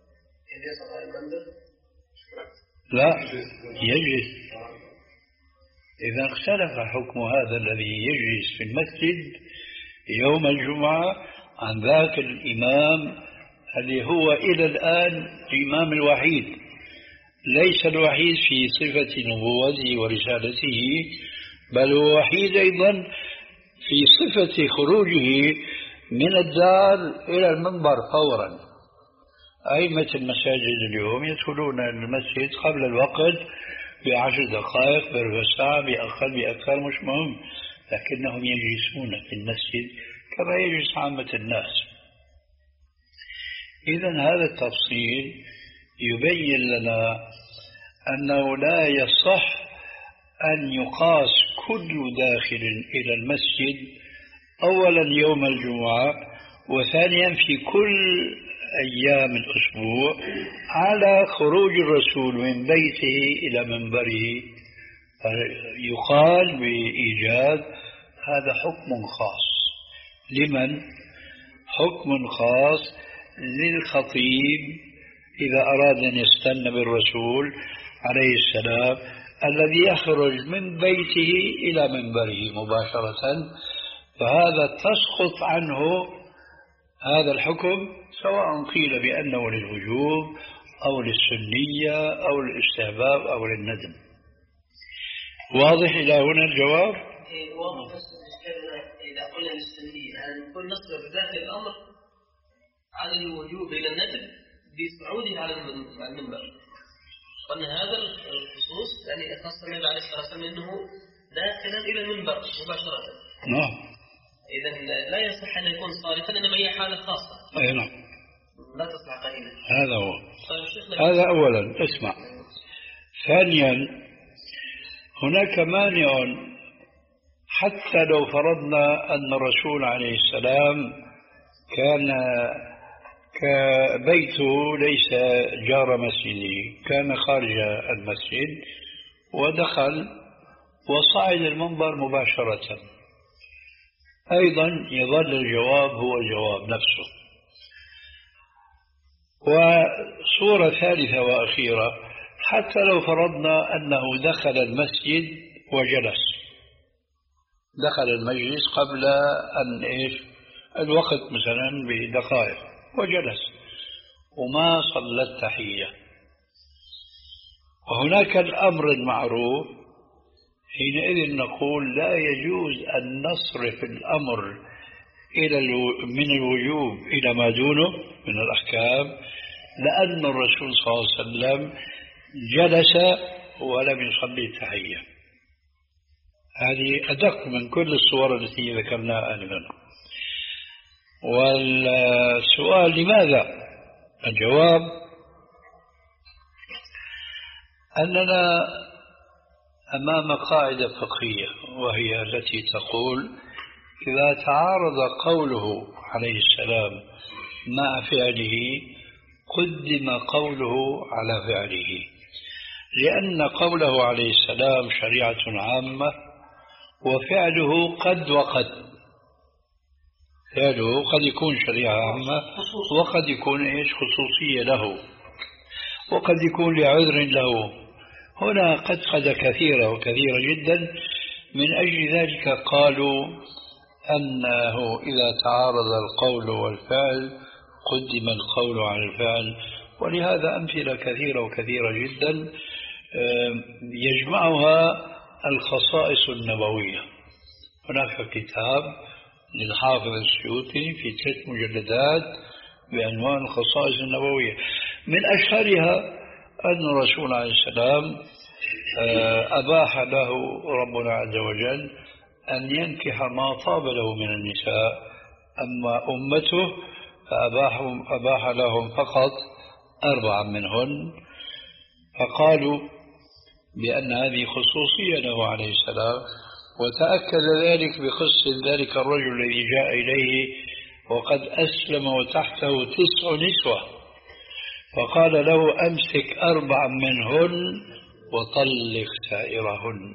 [SPEAKER 2] لا، يجلس. إذا اختلف حكم هذا الذي يجلس في المسجد يوم الجمعة عن ذاك الإمام الذي هو إلى الآن الإمام الوحيد، ليس الوحيد في صفة نبوته ورسالته، بل هو وحيد أيضا في صفة خروجه من الدار إلى المنبر فورا. أئمة المساجد اليوم يدخلون المسجد قبل الوقت بعشر دقائق بربع ساعة بأقل بأكثر مش مهم، لكنهم يجلسون في المسجد كما يجلس عامة الناس. إذن هذا التفصيل يبين لنا أنه لا يصح أن يقاس كل داخل إلى المسجد أولا يوم الجمعة وثانيا في كل أيام الأسبوع على خروج الرسول من بيته إلى منبره. يقال بإيجاز هذا حكم خاص. لمن؟ حكم خاص للخطيب إذا أراد أن يستنى بالرسول عليه السلام الذي يخرج من بيته إلى منبره مباشرة، فهذا تسقط عنه هذا الحكم سواء قيل بأنه للوجوب أو للسنية أو للاستحباب أو للندم. واضح إلى هنا الجواب؟
[SPEAKER 4] إيه واضح. بس إذا قلنا للسنية يعني نقول نصرف ذات الأمر عن الوجوب إلى الندم بصعوده على المنبر. قلنا هذا الخصوص يعني خاصة النبي عليه الصلاة والسلام أنه داخلا إلى المنبر مباشرة.
[SPEAKER 2] نعم.
[SPEAKER 4] إذن لا يصح أن يكون صارفا، إنما هي حالة خاصة.
[SPEAKER 2] أي نعم.
[SPEAKER 4] لا تصلح قليلا.
[SPEAKER 2] هذا هو. هذا أولا. اسمع. ثانيا هناك مانع حتى لو فرضنا أن الرسول عليه السلام كان كبيته ليس جار مسجده، كان خارج المسجد ودخل وصعد المنبر مباشرة، أيضا يظل الجواب هو الجواب نفسه. وصورة ثالثة وأخيرة، حتى لو فرضنا أنه دخل المسجد وجلس، دخل المجلس قبل أن إيش الوقت مثلا بدقائق وجلس وما صلى التحية، وهناك الأمر المعروف، حينئذ نقول لا يجوز أن نصرف الأمر إلى من الوجوب إلى ما دونه من الأحكام، لأن الرسول صلى الله عليه وسلم جلس ولم يصلي التحية. هذه أدق من كل الصور التي ذكرناها آنفا. والسؤال لماذا؟ الجواب أننا أمام قاعدة فقهية، وهي التي تقول إذا تعارض قوله عليه السلام مع فعله قدم قوله على فعله، لأن قوله عليه السلام شريعة عامة وفعله قد وقد. فعله قد يكون شريعة عامة وقد يكون إيش خصوصية له، وقد يكون لعذر له. هنا قد قد كثيرة وكثيرة جدا، من أجل ذلك قالوا أنه إذا تعارض القول والفعل قدم القول على الفعل. ولهذا أمثلة كثيرة وكثيرة جدا يجمعها الخصائص النبوية. هناك كتاب للحافظ السيوطي في ثلاث مجلدات بعنوان الخصائص النبوية، من أشهرها أن الرسول عليه السلام أباح له ربنا عز وجل أن ينكح ما طاب له من النساء، أما أمته فأباح أباح لهم فقط أربعا منهن، فقالوا بأن هذه خصوصية له عليه السلام. وتأكد ذلك بقصة ذلك الرجل الذي جاء إليه وقد أسلم وتحته تسع نسوة، فقال له أمسك أربعا منهن وطلق سائرهن.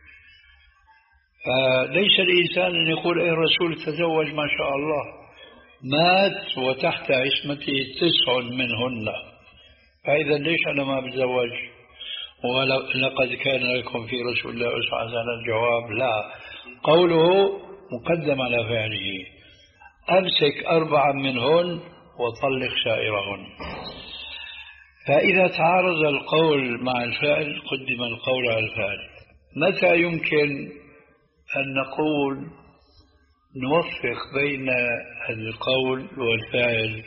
[SPEAKER 2] فليس الإنسان أن يقول أي الرسول تزوج ما شاء الله، مات وتحت عصمته تسع منهن، فإذا ليش أنا ما بتزوج؟ ولقد كان لكم في رسول الله أسوة حسنة. الجواب لا، قوله مقدم على فعله. أمسك أربعا منهن وطلق سائرهن. فإذا تعارض القول مع الفعل قدم القول على الفعل. متى يمكن أن نقول نوفق بين القول والفعل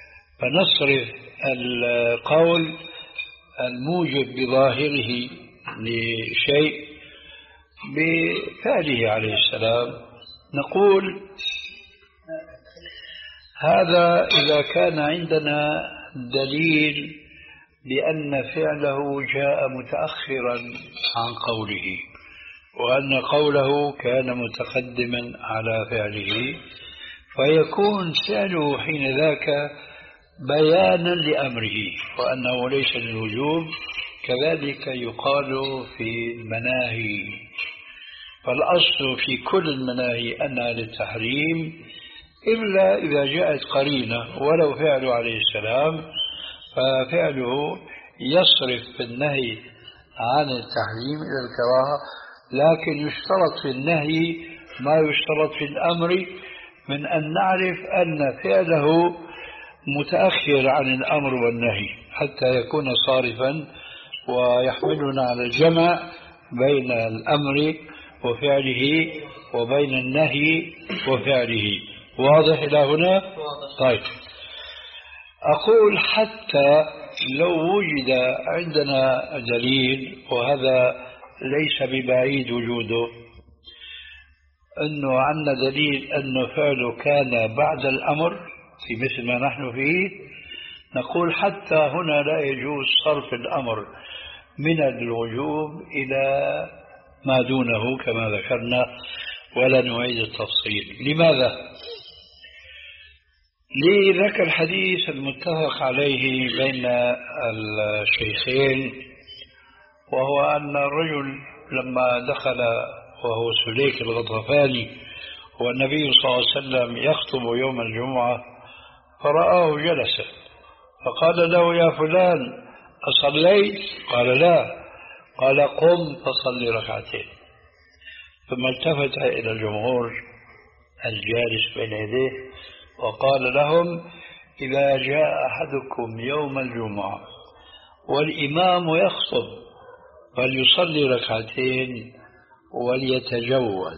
[SPEAKER 2] فنصرف القول الموجب بظاهره لشيء بفعله عليه السلام نقول هذا إذا كان عندنا دليل بأن فعله جاء متأخرا عن قوله وأن قوله كان متقدما على فعله، فيكون فعله حين ذاك بيانا لأمره وأنه ليس للوجوب. كذلك يقال في المناهي، فالأصل في كل المناهي أنها للتحريم إلا إذا جاءت قرينة، ولو فعله عليه السلام ففعله يصرف في النهي عن التحريم إلى الكراهة، لكن يشترط في النهي ما يشترط في الأمر من أن نعرف أن فعله متأخر عن الأمر والنهي حتى يكون صارفا ويحملنا على الجمع بين الأمر وفعله وبين النهي وفعله. واضح إلى هنا؟ طيب، أقول حتى لو وجد عندنا دليل، وهذا ليس ببعيد وجوده، أنه عندنا دليل أنه فعله كان بعد الأمر في مثل ما نحن فيه، نقول حتى هنا لا يجوز صرف الأمر من الوجوب إلى ما دونه كما ذكرنا، ولا نعيد التفصيل. لماذا؟ لذاك الحديث المتفق عليه بين الشيخين، وهو أن الرجل لما دخل وهو سليك الغطفاني والنبي صلى الله عليه وسلم يخطب يوم الجمعة فرآه جلسا فقال له: يا فلان أصليت؟ قال: لا. قال: قم فصلي ركعتين. ثم التفت إلى الجمهور الجالس بين يديه وقال لهم: إذا جاء أحدكم يوم الجمعة والإمام يخطب فليصلي ركعتين وليتجوز.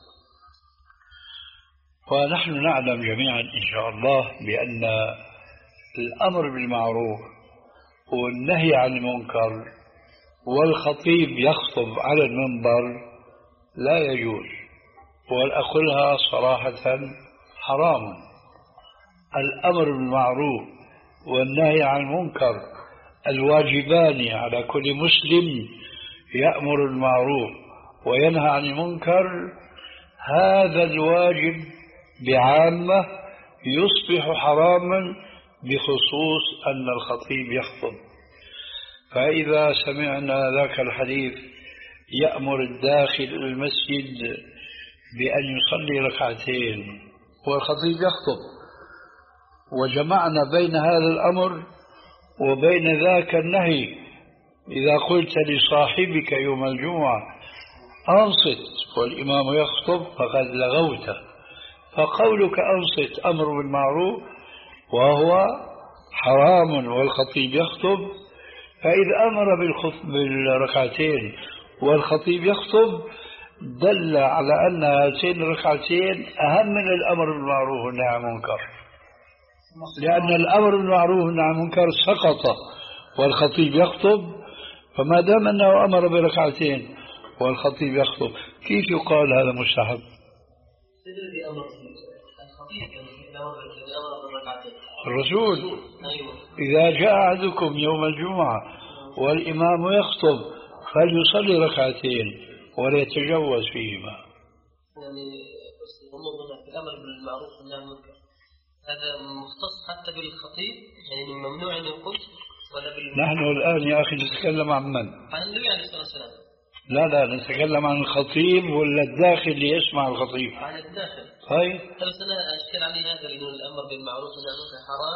[SPEAKER 2] ونحن نعلم جميعا إن شاء الله بأن الأمر بالمعروف والنهي عن المنكر والخطيب يخطب على المنبر لا يجوز، وأقولها صراحة حرام. الأمر بالمعروف والنهي عن المنكر الواجبان على كل مسلم يأمر بالمعروف وينهى عن المنكر، هذا الواجب بعامة يصبح حراما بخصوص أن الخطيب يخطب. فإذا سمعنا ذاك الحديث يأمر الداخل المسجد بأن يصلي ركعتين والخطيب يخطب، وجمعنا بين هذا الأمر وبين ذاك النهي، إذا قلت لصاحبك يوم الجمعة أنصت والإمام يخطب فقد لغوت. فقولك أنصت أمر بالمعروف وهو حرام والخطيب يخطب، فإذا أمر بالركعتين والخطيب يخطب دل على أن هاتين الركعتين أهم من الأمر بالمعروف والنهي عن المنكر، لأن الأمر بالمعروف والنهي عن المنكر سقط والخطيب يخطب. فما دام أنه أمر بركعتين والخطيب يخطب، كيف يقال هذا مستحب؟ الرسول: إذا جاء أحدكم يوم الجمعة والإمام يخطب فليصلي ركعتين وليتجوز فيهما.
[SPEAKER 4] يعني في الأمر بالمعروف والنهي عن المنكر هذا مختص حتى بالخطيب، يعني من ممنوع أن يقول ولا بال...
[SPEAKER 2] نحن الآن يا أخي نتكلم عن من؟
[SPEAKER 4] عن النبي عليه الصلاة والسلام.
[SPEAKER 2] لا لا نتكلم عن الخطيب ولا الداخل اللي يسمع الخطيب؟
[SPEAKER 4] عن الداخل.
[SPEAKER 2] طيب.
[SPEAKER 4] بس أنا أشكل عليه هذا لأنه الأمر بالمعروف والنهي عن المنكر حرام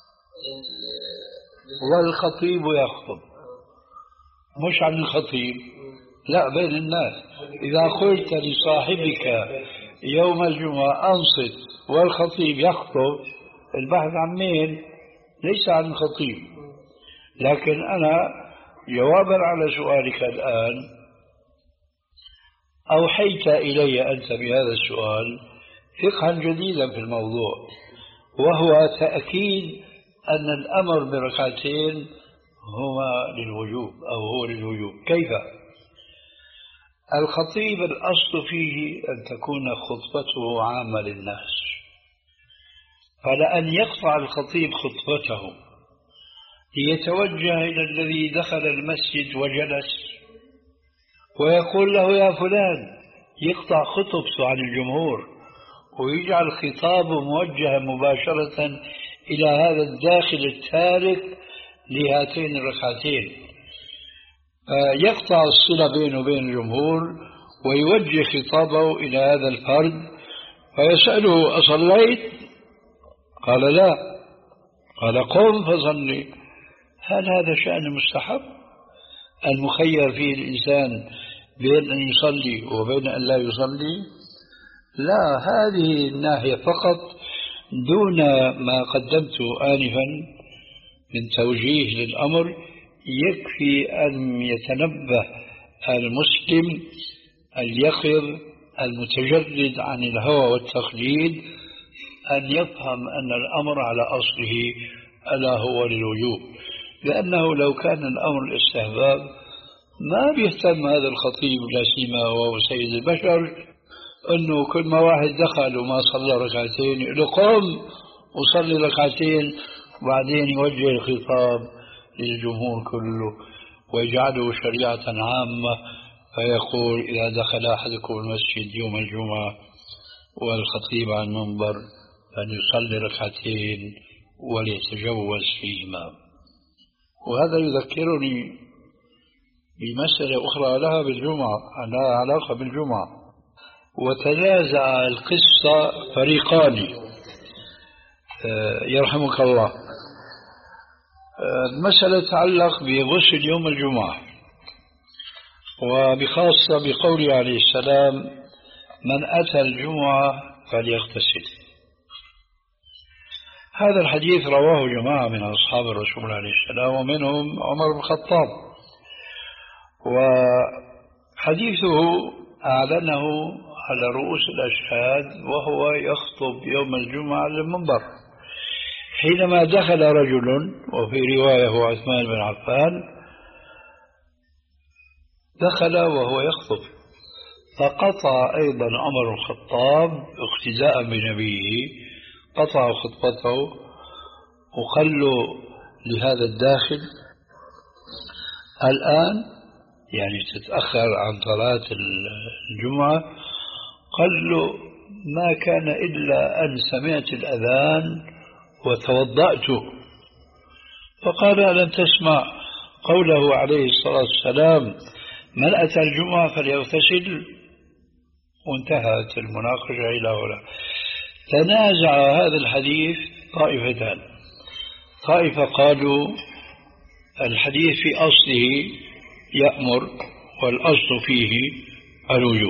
[SPEAKER 2] والخطيب يخطب، مش عن الخطيب، لا بين الناس. إذا قلت لصاحبك يوم الجمعة أنصت والخطيب يخطب، البحث عن مين؟ ليس عن الخطيب. لكن أنا جوابا على سؤالك الآن أوحيت إلي أنت بهذا السؤال فقها جديدا في الموضوع، وهو تأكيد أن الأمر بركعتين هما للوجوب أو هو للوجوب. كيف؟ الخطيب الأصل فيه أن تكون خطبته عامة للناس، فلأن يقطع الخطيب خطبته ليتوجه إلى الذي دخل المسجد وجلس ويقول له يا فلان، يقطع خطبته عن الجمهور ويجعل خطابه موجها مباشرة إلى هذا الداخل التارك لهاتين الركعتين، يقطع الصلة بينه وبين الجمهور ويوجه خطابه إلى هذا الفرد فيسأله أصليت؟ قال لا، قال قم فصلي. هل هذا شأن مستحب المخير فيه الإنسان بين أن يصلي وبين أن لا يصلي؟ لا، هذه الناحية فقط دون ما قدمت آنفا من توجيه للأمر. يكفي أن يتنبه المسلم اليقظ المتجرد عن الهوى والتقليد أن يفهم أن الأمر على أصله ألا هو للوجوب، لأنه لو كان الأمر الاستحباب ما بيهتم هذا الخطيب لا سيما وهو سيد البشر أنه كل ما واحد دخل وما صلى ركعتين يقول له قم وصلي ركعتين، وبعدين يوجه الخطاب للجمهور كله ويجعله شريعة عامة، فيقول إذا دخل أحدكم المسجد يوم الجمعة والخطيب على المنبر فليصلي ركعتين وليتجوز فيهما. وهذا يذكرني بمسألة أخرى لها بالجمعة، لها علاقة بالجمعة. وتنازع القصة فريقان يرحمك الله. المسألة تتعلق بغسل يوم الجمعة، وبخاصة بقوله عليه السلام من أتى الجمعة فليغتسل. هذا الحديث رواه جماعة من أصحاب الرسول عليه السلام ومنهم عمر بن الخطاب، وحديثه أعلنه على رؤوس الأشهاد وهو يخطب يوم الجمعة على المنبر، حينما دخل رجل وفي رواية هو عثمان بن عفان دخل وهو يخطب، فقطع أيضا عمر الخطاب اقتداء بنبيه، قطع خطبته وقال له لهذا الداخل الآن يعني تتأخر عن صلاة الجمعة، قال له ما كان إلا أن سمعت الأذان وتوضأت. فقال ألم تسمع قوله عليه الصلاة والسلام من أتى الجمعة فليغتسل؟ وانتهت المناقشة إلى هنا. تنازع هذا الحديث طائفتان، طائفة قالوا الحديث في أصله يأمر والأصل فيه الوجوب.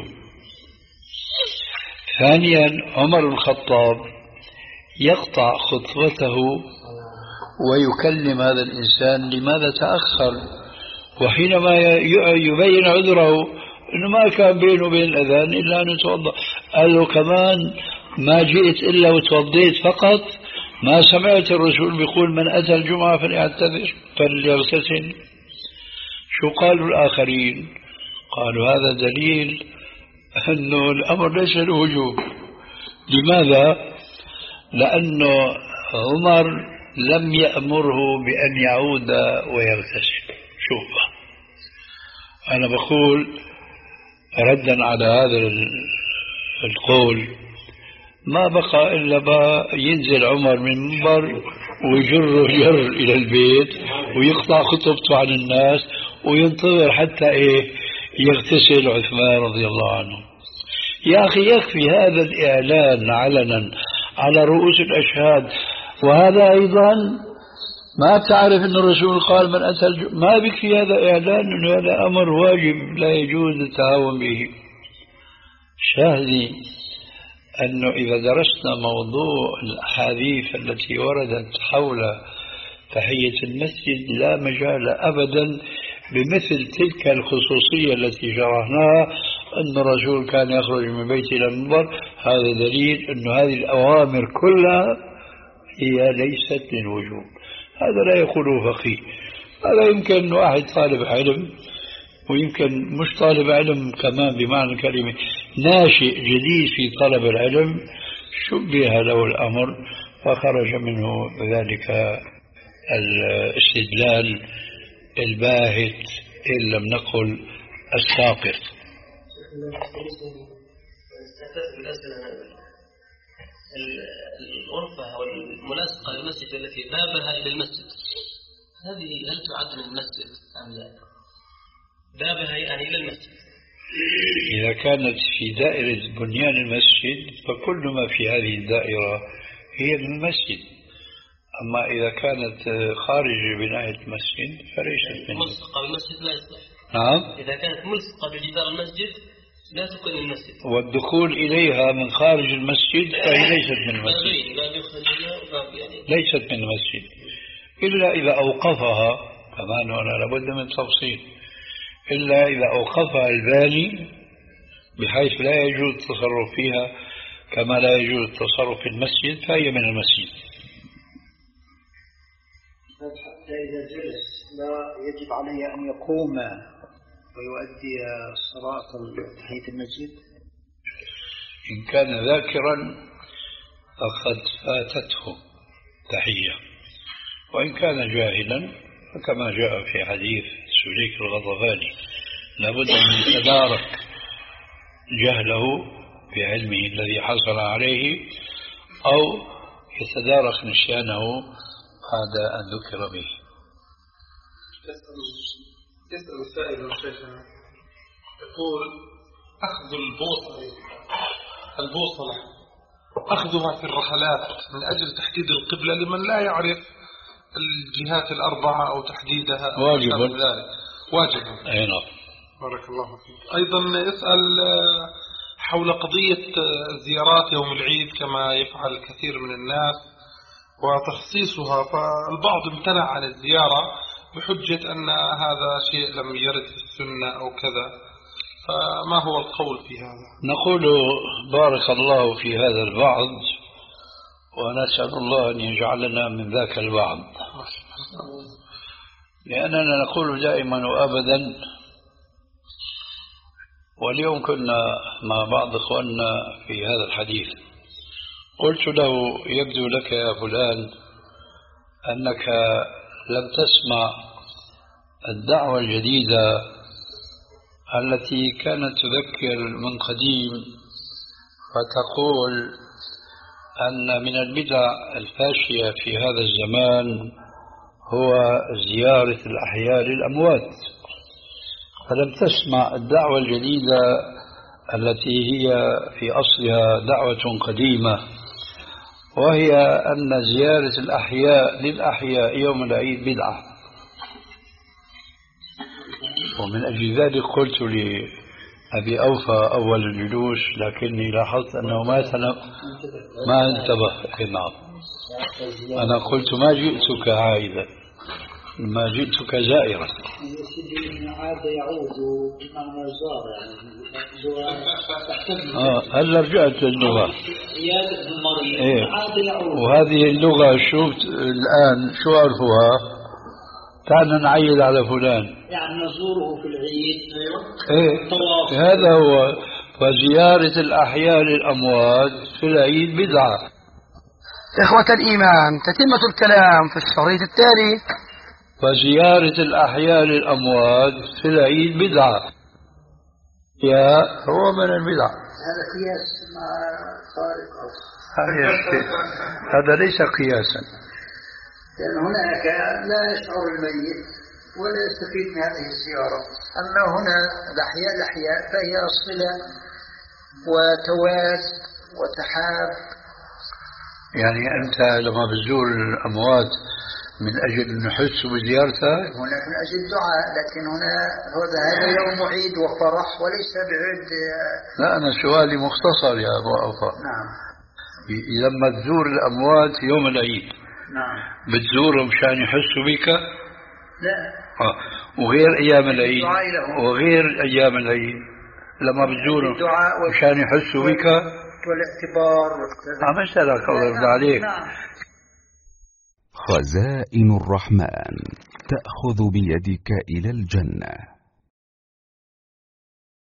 [SPEAKER 2] ثانيا عمر الخطاب يقطع خطبته ويكلم هذا الإنسان لماذا تأخر، وحينما يبين عذره أنه ما كان بينه وبين الأذان إلا أن يتوضأ، قال له كمان ما جئت إلا وتوضيت فقط، ما سمعت الرسول بيقول من أتى الجمعة فليعتذر فليغتسل؟ شو قالوا الآخرين؟ قالوا هذا دليل أنه الأمر ليس لوجوب. لماذا؟ لأنه عمر لم يأمره بأن يعود ويغتسل. شوف أنا بقول ردا على هذا القول ما بقى إلا بقى ينزل عمر من المنبر ويجره جر إلى البيت ويقطع خطبته عن الناس وينتظر حتى إيه يغتسل عثمان رضي الله عنه. يا أخي يكفي هذا الإعلان علنا على رؤوس الأشهاد، وهذا أيضا ما تعرف أن الرسول قال من أتى الجمعة، ما بكفي هذا إعلان أنه هذا أمر واجب لا يجوز التهاون به. شاهدي أنه إذا درسنا موضوع الأحاديث التي وردت حول تحية المسجد لا مجال أبدا بمثل تلك الخصوصية التي شرحناها أن الرسول كان يخرج من بيته إلى المنبر. هذا دليل أن هذه الأوامر كلها هي ليست للوجوب. هذا لا يقوله فقيه، هذا يمكن واحد طالب علم، ويمكن مش طالب علم كمان بمعنى الكلمة، ناشئ جديد في طلب العلم، شبه له الأمر فخرج منه ذلك الاستدلال الباهت إن لم نقل الساقط.
[SPEAKER 4] الغرفة أو الملاصقة للمسجد التي بابها إلى المسجد، هذه هل تعد من المسجد أم لا؟ بابها يعني إلى المسجد.
[SPEAKER 2] إذا كانت في دائرة بنيان المسجد فكل ما في هذه الدائرة هي من المسجد، أما إذا كانت خارج بناية المسجد فليست منه.
[SPEAKER 4] ملصقة بالمسجد لا يصلح.
[SPEAKER 2] نعم.
[SPEAKER 4] إذا كانت ملصقة بجدار المسجد لا تكون من المسجد،
[SPEAKER 2] والدخول إليها من خارج المسجد فهي ليست من المسجد.
[SPEAKER 4] باب يخرج باب يعني.
[SPEAKER 2] ليست من المسجد إلا إذا أوقفها، كمان هنا لابد من تفصيل، إلا إذا أوقفها الباني بحيث لا يجوز التصرف فيها كما لا يجوز التصرف في المسجد فهي من المسجد.
[SPEAKER 3] حتى إذا جلس لا يجب عليه أن يقوم ويؤدي الصلاة تحية المسجد؟
[SPEAKER 2] إن كان ذاكرا فقد فاتته تحية، وإن كان جاهلا فكما جاء في حديث سليك الغضباني لابد أن يتدارك جهله بعلمه الذي حصل عليه أو يتدارك نسيانه بعد أن ذكر به.
[SPEAKER 1] يسأل السائل شيخنا يقول: أخذ البوصلة البوصلة أخذها في الرحلات من أجل تحديد القبلة لمن لا يعرف الجهات الأربعة أو تحديدها
[SPEAKER 2] واجب
[SPEAKER 1] ذلك واجب.
[SPEAKER 2] أي نعم.
[SPEAKER 1] بارك الله فيك. أيضا يسأل حول قضية زيارات يوم العيد كما يفعل الكثير من الناس وتخصيصها، فالبعض امتنع عن الزيارة بحجة أن هذا شيء لم يرد في السنة أو كذا، فما هو القول في هذا؟
[SPEAKER 2] نقول بارك الله في هذا البعض ونسأل الله أن يجعلنا من ذاك البعض، لأننا نقول دائما وأبدا. واليوم كنا مع بعض إخواننا في هذا الحديث، قلت له: يبدو لك يا فلان أنك لم تسمع الدعوة الجديدة التي كانت تذكر من قديم، فتقول أن من البدع الفاشية في هذا الزمان هو زيارة الأحياء للأموات، فلم تسمع الدعوة الجديدة التي هي في أصلها دعوة قديمة، وهي أن زيارة الأحياء للأحياء يوم العيد بدعة. ومن أجل ذلك قلت لأبي أوفى أول الجلوس، لكني لاحظت أنه ما ما انتبه. نعم، أنا قلت ما جئتك عائدا، ما جئتك زائرا.
[SPEAKER 3] عاد يعود بمعنى زار يعني.
[SPEAKER 2] آه هل رجعت للغة؟
[SPEAKER 3] عيادة المريض.
[SPEAKER 2] إيه.
[SPEAKER 3] عاد يعود.
[SPEAKER 2] وهذه اللغة شو الآن شو عرفوها؟ تعال نعيد على فلان.
[SPEAKER 3] يعني نزوره في العيد.
[SPEAKER 2] إيه. هذا هو. فزيارة الأحياء للأموات في العيد بدعة.
[SPEAKER 5] إخوة الإيمان، تتمة الكلام في الشريط التالي.
[SPEAKER 2] فزيارة الأحياء للأموات في العيد بدعة، يا هو من البدع.
[SPEAKER 3] هذا قياس مع خارق أو
[SPEAKER 2] هذا ليس قياسا،
[SPEAKER 3] لأن هناك لا يشعر الميت ولا يستفيد من هذه الزيارة. أما هنا الأحياء الأحياء فهي صلة وتواد وتحاب.
[SPEAKER 2] يعني أنت لما بتزور الأموات من أجل أن نحس بزيارتها؟
[SPEAKER 3] هناك من أجل الدعاء، لكن هنا هذا يوم عيد وفرح وليس بعيد.
[SPEAKER 2] لا، أنا سؤالي مختصر يا أبو أوفى.
[SPEAKER 3] نعم.
[SPEAKER 2] لما تزور الأموات يوم العيد،
[SPEAKER 3] نعم،
[SPEAKER 2] بتزورهم مشان يحسوا بك؟
[SPEAKER 3] لا.
[SPEAKER 2] آه. وغير أيام العيد، وغير أيام العيد لما بتزورهم مشان يحسوا بك
[SPEAKER 3] والاعتبار والكذا.
[SPEAKER 2] عم أسألك الله يرضى عليك.
[SPEAKER 3] نعم.
[SPEAKER 6] خزائن الرحمن تأخذ بيدك إلى الجنة.